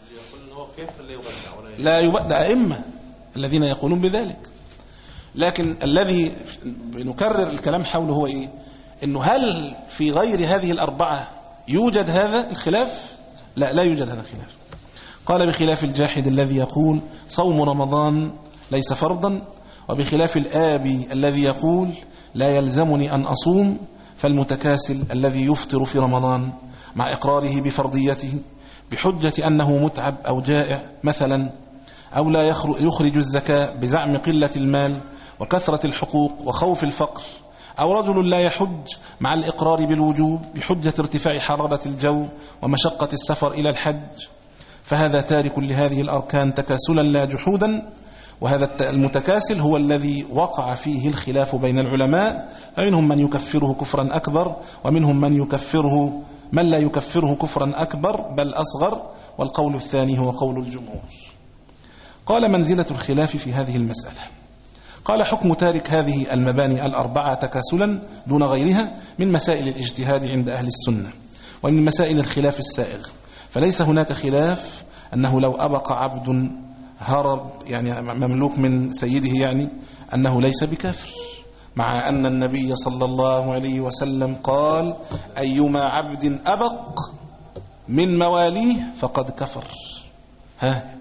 لا يبدأ أئمة الذين يقولون بذلك، لكن الذي نكرر الكلام حوله هو إيه؟ إنه هل في غير هذه الأربعة يوجد هذا الخلاف؟ لا، لا يوجد هذا الخلاف. قال: بخلاف الجاحد الذي يقول صوم رمضان ليس فرضا، وبخلاف الآبي الذي يقول لا يلزمني أن أصوم، فالمتكاسل الذي يفطر في رمضان مع إقراره بفرضيته بحجة أنه متعب أو جائع مثلا، أو لا يخرج الزكاة بزعم قلة المال وكثرة الحقوق وخوف الفقر، أو رجل لا يحج مع الإقرار بالوجوب بحجة ارتفاع حرارة الجو ومشقة السفر إلى الحج، فهذا تارك لهذه الأركان تكاسلا لا جحودا. وهذا المتكاسل هو الذي وقع فيه الخلاف بين العلماء، فمنهم من يكفره كفرا أكبر، ومنهم من يكفره من لا يكفره كفرا أكبر بل أصغر، والقول الثاني هو قول الجمهور. قال: منزلة الخلاف في هذه المسألة. قال: حكم تارك هذه المباني الأربعة تكاسلا دون غيرها من مسائل الاجتهاد عند أهل السنة ومن مسائل الخلاف السائغ، فليس هناك خلاف أنه لو أبقى عبد هرب يعني مملوك من سيده يعني أنه ليس بكافر، مع أن النبي صلى الله عليه وسلم قال: أيما عبد أبق من مواليه فقد كفر. ها،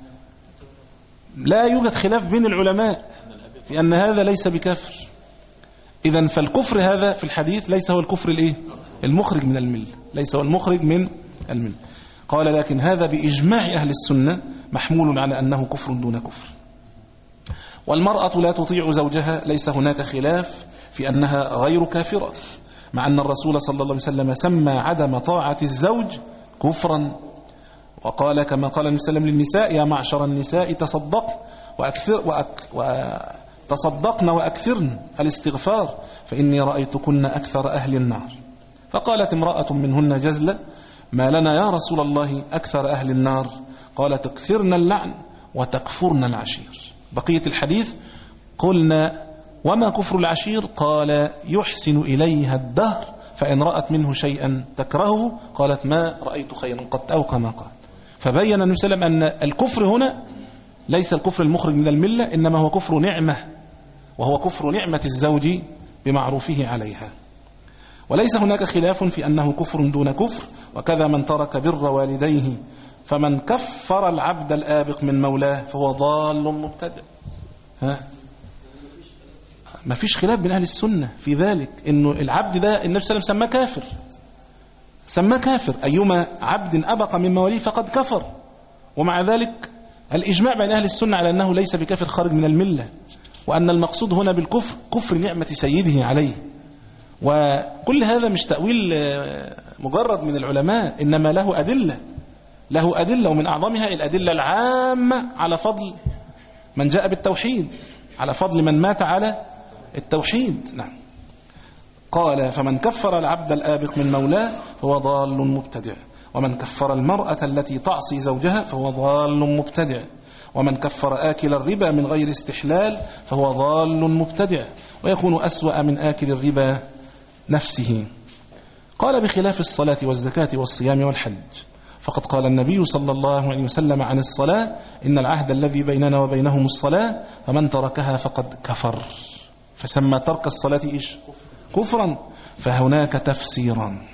لا يوجد خلاف بين العلماء في أن هذا ليس بكافر. إذن فالكفر هذا في الحديث ليس هو الكفر الإيه؟ المخرج من المل، ليس هو المخرج من المل. قال: لكن هذا بإجماع أهل السنة محمول على أنه كفر دون كفر. والمرأة لا تطيع زوجها ليس هناك خلاف في أنها غير كافرة، مع أن الرسول صلى الله عليه وسلم سمى عدم طاعة الزوج كفرا، وقال كما قال النبي صلى الله عليه وسلم للنساء: يا معشر النساء تصدق وأكثر وأك وتصدقن وأكثرن الاستغفار فإني رأيتكن أكثر أهل النار. فقالت امرأة منهن جزلة: ما لنا يا رسول الله أكثر أهل النار؟ قال: تكثرن اللعن وتكفرن العشير. بقية الحديث: قلنا: وما كفر العشير؟ قال: يحسن إليها الدهر فإن رأت منه شيئا تكرهه قالت: ما رأيت خيرا قد، أو كما قال. فبين النبي صلى الله عليه وسلم أن الكفر هنا ليس الكفر المخرج من الملة، إنما هو كفر نعمة، وهو كفر نعمة الزوج بمعروفه عليها. وليس هناك خلاف في أنه كفر دون كفر، وكذا من ترك بر والديه، فمن كفر العبد الآبق من مولاه فهو ضال مبتدع. ها، ما فيش خلاف بين أهل السنة في ذلك، إنه العبد ده النبي صلى الله عليه وسلم سماه كافر، سماه كافر. أيما عبد أبق من مواليه فقد كفر. ومع ذلك الإجماع بين أهل السنة على أنه ليس بكافر خارج من الملة، وأن المقصود هنا بالكفر كفر نعمة سيده عليه. وكل هذا مش تأويل مجرد من العلماء، إنما له أدلة، له أدلة، ومن أعظمها الأدلة العامة على فضل من جاء بالتوحيد، على فضل من مات على التوحيد. نعم. قال: فمن كفر العبد الآبق من مولاه فهو ضال مبتدع، ومن كفر المرأة التي تعصي زوجها فهو ضال مبتدع، ومن كفر آكل الربا من غير استحلال فهو ضال مبتدع، ويكون أسوأ من آكل الربا نفسه. قال بخلاف الصلاة والزكاة والصيام والحج، فقد قال النبي صلى الله عليه وسلم عن الصلاة: إن العهد الذي بيننا وبينهم الصلاة، فمن تركها فقد كفر. فسمى ترك الصلاة إيش؟ كفرا. فهناك تفسيران: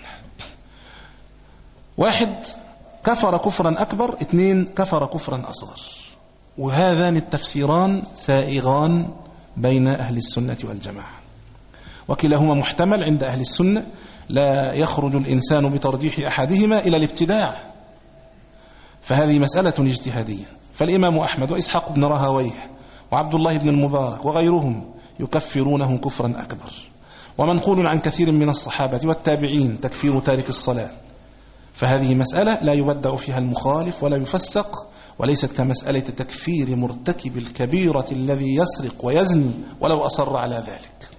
واحد كفر كفرا أكبر، اثنين كفر كفرا أصغر. وهذان التفسيران سائغان بين أهل السنة والجماعة، وكلاهما محتمل عند أهل السنة. لا يخرج الإنسان بترجيح أحدهما إلى الابتداع، فهذه مسألة اجتهادية. فالإمام أحمد وإسحاق بن راهويه وعبد الله بن المبارك وغيرهم يكفرونه كفرا أكبر. ومنقول عن كثير من الصحابة والتابعين تكفير تارك الصلاة. فهذه مسألة لا يبدأ فيها المخالف ولا يفسق، وليست كمسألة تكفير مرتكب الكبيرة الذي يسرق ويزني ولو أصر على ذلك.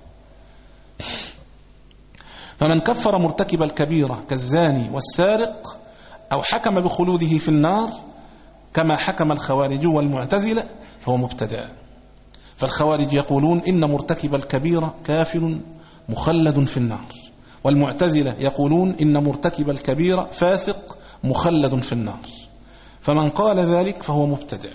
فمن كفر مرتكب الكبيرة كالزاني والسارق أو حكم بخلوده في النار كما حكم الخوارج والمعتزلة فهو مبتدع. فالخوارج يقولون إن مرتكب الكبيرة كافر مخلد في النار، والمعتزلة يقولون إن مرتكب الكبيرة فاسق مخلد في النار. فمن قال ذلك فهو مبتدع.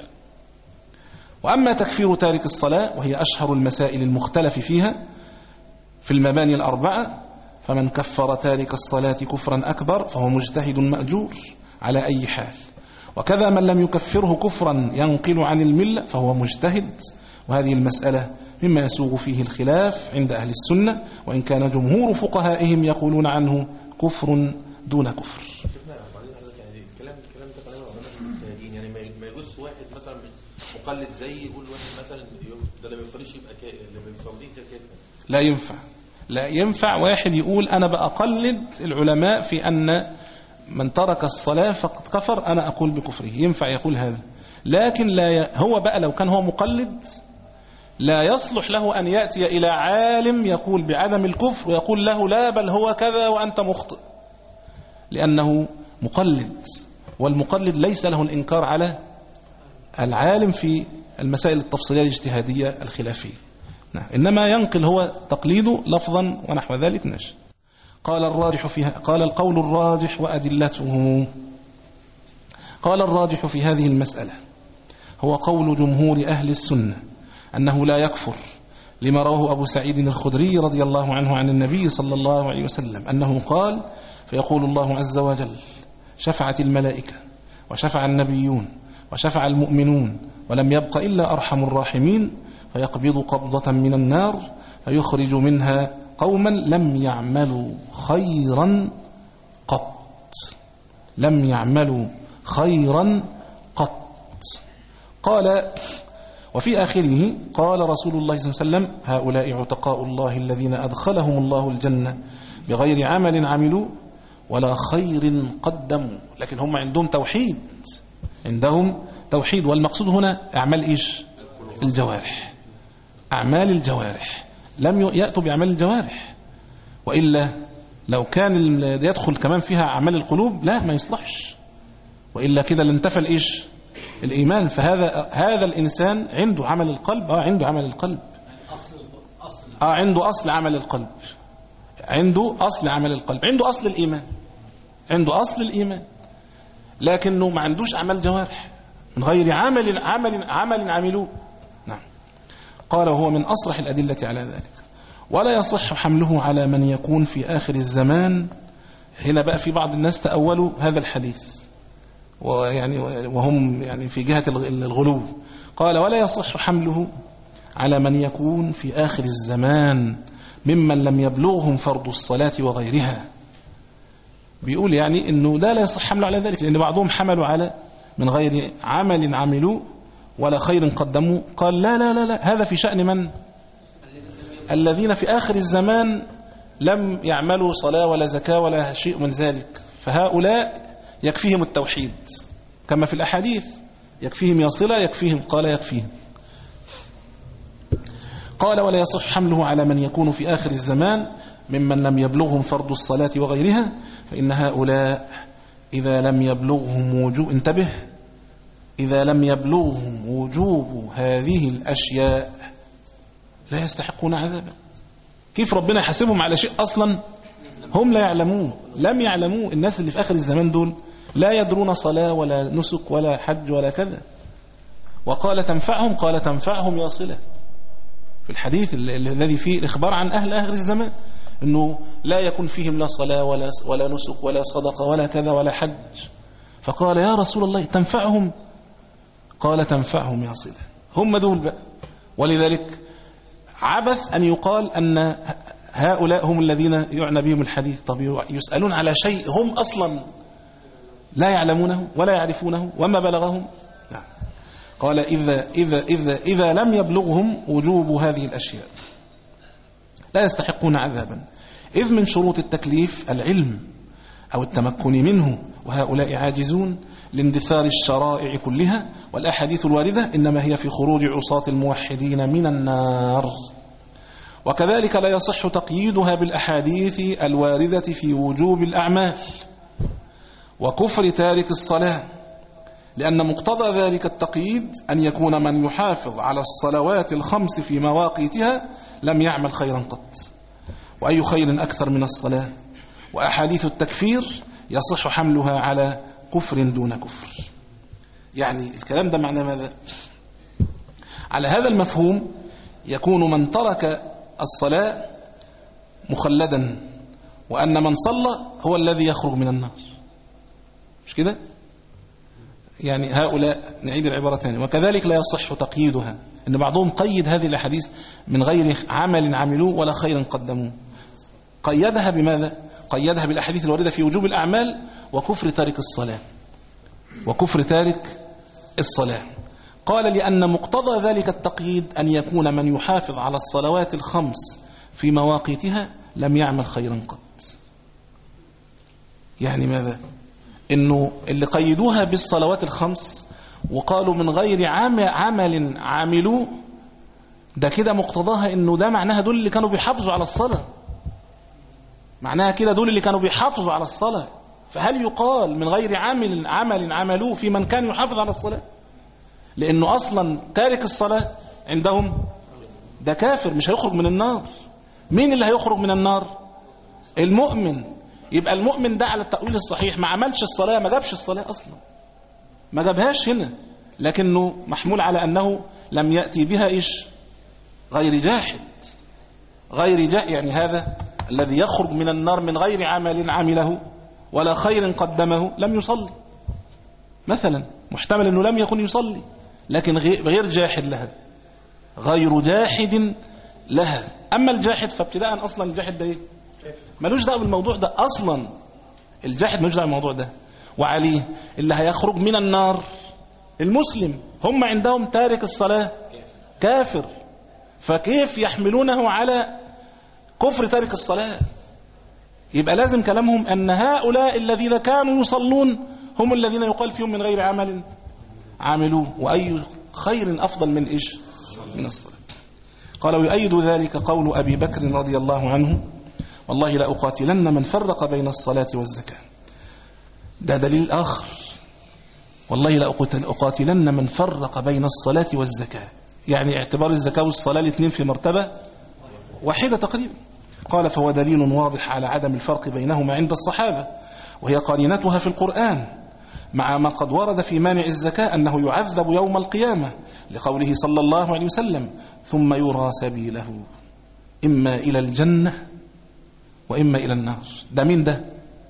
وأما تكفير تارك الصلاة، وهي أشهر المسائل المختلف فيها في المباني الأربعة، فمن كفر تارك الصلاة كفرا أكبر فهو مجتهد مأجور على أي حال. وكذا من لم يكفره كفرا ينقل عن الملة فهو مجتهد. وهذه المسألة مما يسوغ فيه الخلاف عند أهل السنة، وإن كان جمهور فقهائهم يقولون عنه كفر دون كفر.
الكلام الكلام ده كلام المجتهدين، يعني ما يجوز واحد مثلا مقلد زي يقول واحد مثلا ده اللي ما بيصليش يبقى كافر، اللي ما بيصليش ده كافر.
لا ينفع، لا ينفع واحد يقول أنا بأقلد العلماء في أن من ترك الصلاة فقد كفر، أنا أقول بكفره. ينفع يقول هذا، لكن لا ي... هو بقى لو كان هو مقلد لا يصلح له أن يأتي إلى عالم يقول بعدم الكفر ويقول له لا بل هو كذا وأنت مخطئ، لأنه مقلد، والمقلد ليس له الإنكار على العالم في المسائل التفصيلية الاجتهادية الخلافية. نعم. إنما ينقل هو تقليده لفظا ونحو ذلك. نش قال الراجح فيها قال القول الراجح وأدلته. قال الراجح في هذه المسألة هو قول جمهور أهل السنة أنه لا يكفر، لما رواه أبو سعيد الخدري رضي الله عنه عن النبي صلى الله عليه وسلم أنه قال: فيقول الله عز وجل: شفعت الملائكة وشفع النبيون وشفع المؤمنون ولم يبق إلا أرحم الراحمين، فيقبض قبضة من النار فيخرج منها قوما لم يعملوا خيرا قط لم يعملوا خيرا قط. قال: وفي آخره قال رسول الله صلى الله عليه وسلم: هؤلاء عتقاء الله الذين أدخلهم الله الجنة بغير عمل عملوا ولا خير قدموا. لكن هم عندهم توحيد، عندهم توحيد، والمقصود هنا أعمال إيش؟ الجوارح، أعمال الجوارح. لم يأتوا بأعمال الجوارح، وإلا لو كان يدخل كمان فيها أعمال القلوب لا ما يصلحش، وإلا كده لانتفى إيش؟ الإيمان. فهذا هذا الإنسان عنده عمل القلب، آه عنده عمل القلب، آه عنده أصل عمل القلب، عنده أصل عمل القلب، عنده أصل الإيمان، عنده أصل الإيمان، لكنه ما عندوش أعمال جوارح من غير عمل عمل عمل عملوه. نعم. قال: وهو من أصرح الأدلة على ذلك. ولا يصح حمله على من يكون في آخر الزمان. هنا بقى في بعض الناس تأولوا هذا الحديث، ويعني وهم يعني في جهة الغلو. قال: ولا يصح حمله على من يكون في آخر الزمان ممن لم يبلغهم فرض الصلاة وغيرها. بيقول يعني إنه ده لا يصح حمله على ذلك، لأن بعضهم حملوا على من غير عمل عملوا ولا خير قدموا. قال: لا لا لا لا، هذا في شأن من؟ الذين في آخر الزمان لم يعملوا صلاة ولا زكاة ولا شيء من ذلك، فهؤلاء يكفيهم التوحيد كما في الأحاديث، يكفيهم يصلة يكفيهم. قال: يكفيهم. قال: ولا يصح حمله على من يكون في آخر الزمان ممن لم يبلغهم فرض الصلاة وغيرها، فإن هؤلاء إذا لم يبلغهم وجوب انتبه إذا لم يبلغهم وجوب هذه الأشياء لا يستحقون عذابا. كيف ربنا يحاسبهم على شيء أصلا هم لا يعلمون، لم يعلموا. الناس اللي في آخر الزمان دول لا يدرون صلاة ولا نسك ولا حج ولا كذا. وقال تنفعهم، قال تنفعهم يا صلة في الحديث الذي فيه الإخبار عن أهل آخر الزمان أنه لا يكون فيهم لا صلاة ولا, ولا نسك ولا صدقة ولا كذا ولا حج. فقال يا رسول الله تنفعهم؟ قال تنفعهم يا صلة. هم دول بقى. ولذلك عبث أن يقال أن هؤلاء هم الذين يعنى بهم الحديث. طب يسألون على شيء هم أصلا لا يعلمونه ولا يعرفونه وما بلغهم. قال إذا, إذا, إذا, إذا لم يبلغهم وجوب هذه الأشياء لا يستحقون عذابا، إذ من شروط التكليف العلم أو التمكن منه، وهؤلاء عاجزون لاندثار الشرائع كلها. والأحاديث الواردة إنما هي في خروج عصاة الموحدين من النار. وكذلك لا يصح تقييدها بالأحاديث الواردة في وجوب الأعمال وكفر تارك الصلاة، لأن مقتضى ذلك التقييد أن يكون من يحافظ على الصلوات الخمس في مواقيتها لم يعمل خيرا قط، وأي خير أكثر من الصلاة. وأحاديث التكفير يصح حملها على كفر دون كفر. يعني الكلام ده معناه ماذا؟ على هذا المفهوم يكون من ترك الصلاة مخلدا، وأن من صلى هو الذي يخرج من النار، مش كده؟ يعني هؤلاء نعيد العبارة تاني. وكذلك لا يصح تقييدها، أن بعضهم قيد هذه الأحاديث من غير عمل عملوه ولا خير قدموه. قيدها بماذا؟ قيدها بالأحاديث الواردة في وجوب الأعمال وكفر تارك الصلاة وكفر تارك الصلاة. قال لأن مقتضى ذلك التقييد أن يكون من يحافظ على الصلوات الخمس في مواقيتها لم يعمل خيرا قط. يعني ماذا؟ إنه اللي قيدوها بالصلوات الخمس وقالوا من غير عمل عاملوه، ده كده مقتضاها إنه ده معناها دول اللي كانوا بيحافظوا على الصلاة، معناها كده دول اللي كانوا بيحافظوا على الصلاة. فهل يقال من غير عمل عمل عملوه في من كان يحافظ على الصلاة؟ لأنه أصلا تارك الصلاة عندهم ده كافر، مش هيخرج من النار. مين اللي هيخرج من النار؟ المؤمن. يبقى المؤمن ده على التأويل الصحيح ما عملش الصلاة، ما جابش الصلاة أصلا، ما جابهاش هنا، لكنه محمول على أنه لم يأتي بها إيش؟ غير جاحد. غير جاحد يعني هذا الذي يخرج من النار من غير عمل عمله ولا خير قدمه لم يصلي مثلا، محتمل أنه لم يكن يصلي، لكن غير جاحد لها، غير جاحد لها. أما الجاحد فابتداء أصلا الجاحد ده إيه؟ ملوش دعوه بالموضوع ده أصلا. الجاحد ملوش دعوه بالموضوع ده. وعليه اللي هيخرج من النار المسلم، هم عندهم تارك الصلاة كافر، فكيف يحملونه على كفر تارك الصلاة؟ يبقى لازم كلامهم أن هؤلاء الذين كانوا يصلون هم الذين يقال فيهم من غير عمل عملوه، وأي خير أفضل من إيش؟ من الصلاة. قال ويؤيد ذلك قول أبي بكر رضي الله عنه والله لأقاتلن من فرق بين الصلاة والزكاة. ده دليل آخر، والله لأقاتلن من فرق بين الصلاة والزكاة، يعني اعتبار الزكاة والصلاة الاثنين في مرتبة واحدة تقريبا. قال فهو دليل واضح على عدم الفرق بينهما عند الصحابة، وهي قرينتها في القرآن، مع ما قد ورد في مانع الزكاة أنه يعذب يوم القيامة لقوله صلى الله عليه وسلم ثم يرى سبيله إما إلى الجنة وإما إلى النار. ده مين ده؟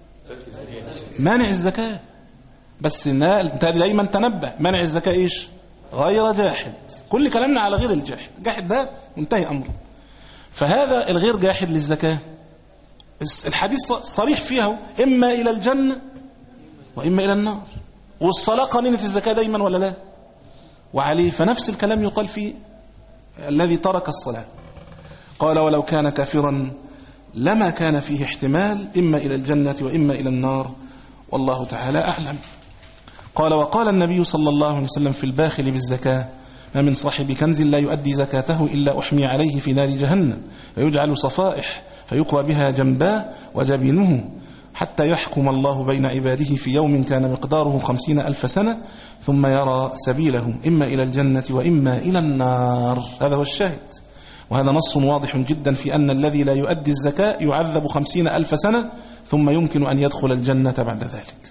مانع الزكاة. بس دايما تنبه، مانع الزكاة إيش؟ غير جاحد. كل كلامنا على غير الجاحد، جاحد ده منتهي أمره. فهذا الغير جاحد للزكاة الحديث صريح فيها إما إلى الجنة وإما إلى النار. والصلاة قانونة الزكاة دايما ولا لا؟ وعليه فنفس الكلام يقال فيه الذي ترك الصلاة. قال ولو كان كافرا لما كان فيه احتمال إما إلى الجنة وإما إلى النار، والله تعالى أعلم. قال وقال النبي صلى الله عليه وسلم في الباخل بالزكاة ما من صاحب كنز لا يؤدي زكاته إلا أحمي عليه في نار جهنم ويجعل صفائح فيقوى بها جنباه وجبينه حتى يحكم الله بين عباده في يوم كان مقداره خمسين ألف سنة ثم يرى سبيلهم إما إلى الجنة وإما إلى النار. هذا هو الشاهد. وهذا نص واضح جدا في أن الذي لا يؤدي الزكاة يعذب خمسين ألف سنة ثم يمكن أن يدخل الجنة بعد ذلك.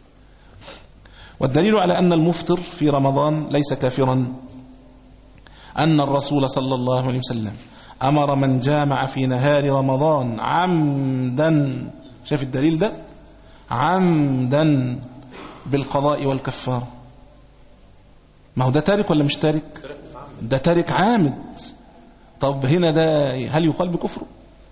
والدليل على أن المفطر في رمضان ليس كافرا أن الرسول صلى الله عليه وسلم أمر من جامع في نهار رمضان عمدا، شاف الدليل ده، عمدا بالقضاء والكفارة. ما هو ده تارك ولا مش تارك؟ ده تارك عامد. طب هنا ده هل يقال بكفره؟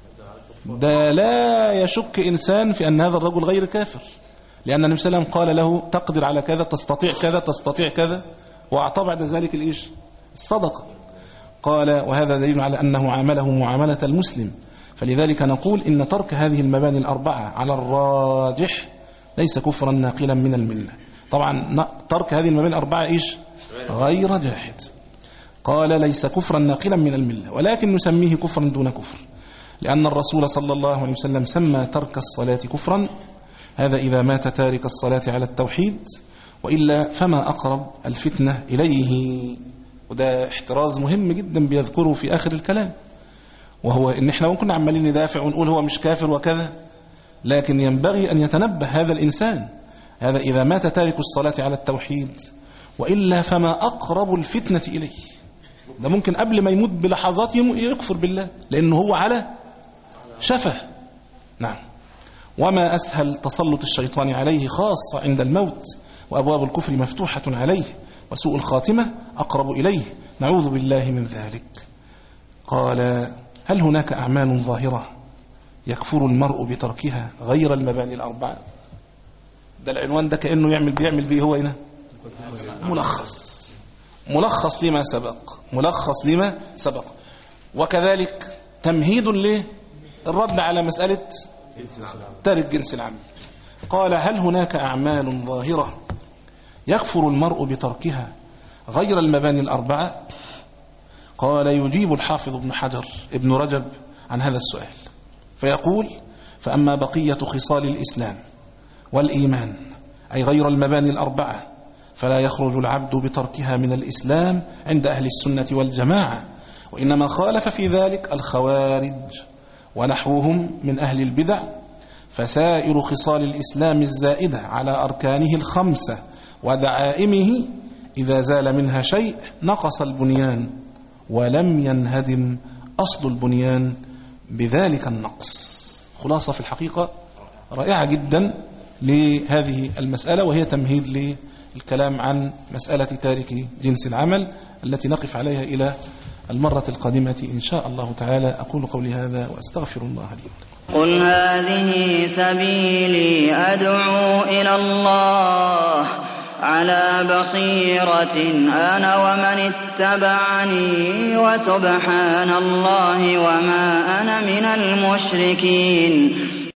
ده لا يشك إنسان في أن هذا الرجل غير كافر، لأن النبي صلى الله عليه وسلم قال له تقدر على كذا، تستطيع كذا، تستطيع كذا، وأعطى بعد ذلك الإيش؟ الصدقة. قال وهذا دليل على أنه عامله معاملة المسلم. فلذلك نقول إن ترك هذه المباني الأربعة على الراجح ليس كفرا ناقلا من الملة. طبعا ترك هذه المباني الأربعة إيش؟ غير جاحد. قال ليس كفرا ناقلا من الملة، ولكن نسميه كفرا دون كفر، لأن الرسول صلى الله عليه وسلم سمى ترك الصلاة كفرا، هذا إذا مات تارك الصلاة على التوحيد، وإلا فما أقرب الفتنة إليه. وده احتراز مهم جدا بيذكره في آخر الكلام، وهو إن إحنا ممكن عمالين ندافع ونقول هو مش كافر وكذا، لكن ينبغي أن يتنبه هذا الإنسان، هذا إذا مات تارك الصلاة على التوحيد، وإلا فما أقرب الفتنة إليه. ده ممكن قبل ما يموت بلحظات يكفر بالله، لأنه هو على شفه. نعم. وما أسهل تسلط الشيطان عليه خاصة عند الموت، وأبواب الكفر مفتوحة عليه، وسوء الخاتمة أقرب إليه، نعوذ بالله من ذلك. قال هل هناك أعمال ظاهرة يكفر المرء بتركها غير المباني الأربعة؟ ده العنوان ده كأنه يعمل بيعمل به هو هنا ملخص ملخص لما سبق ملخص لما سبق وكذلك تمهيد للرد على مسألة تارك جنس العمل. قال هل هناك أعمال ظاهرة يكفر المرء بتركها غير المباني الأربعة؟ قال يجيب الحافظ ابن حجر ابن رجب عن هذا السؤال فيقول فأما بقية خصال الإسلام والإيمان أي غير المباني الأربعة فلا يخرج العبد بتركها من الإسلام عند أهل السنة والجماعة، وإنما خالف في ذلك الخوارج ونحوهم من أهل البدع. فسائر خصال الإسلام الزائدة على أركانه الخمسة ودعائمه إذا زال منها شيء نقص البنيان ولم ينهدم أصل البنيان بذلك النقص. خلاصة في الحقيقة رائعة جدا لهذه المسألة، وهي تمهيد للكلام عن مسألة تارك جنس العمل التي نقف عليها إلى المرة القادمة إن شاء الله تعالى. أقول قولي هذا وأستغفر الله لي.
قل هذه سبيلي أدعو إلى الله على بصيرة أنا ومن اتبعني وسبحان الله وما أنا من المشركين.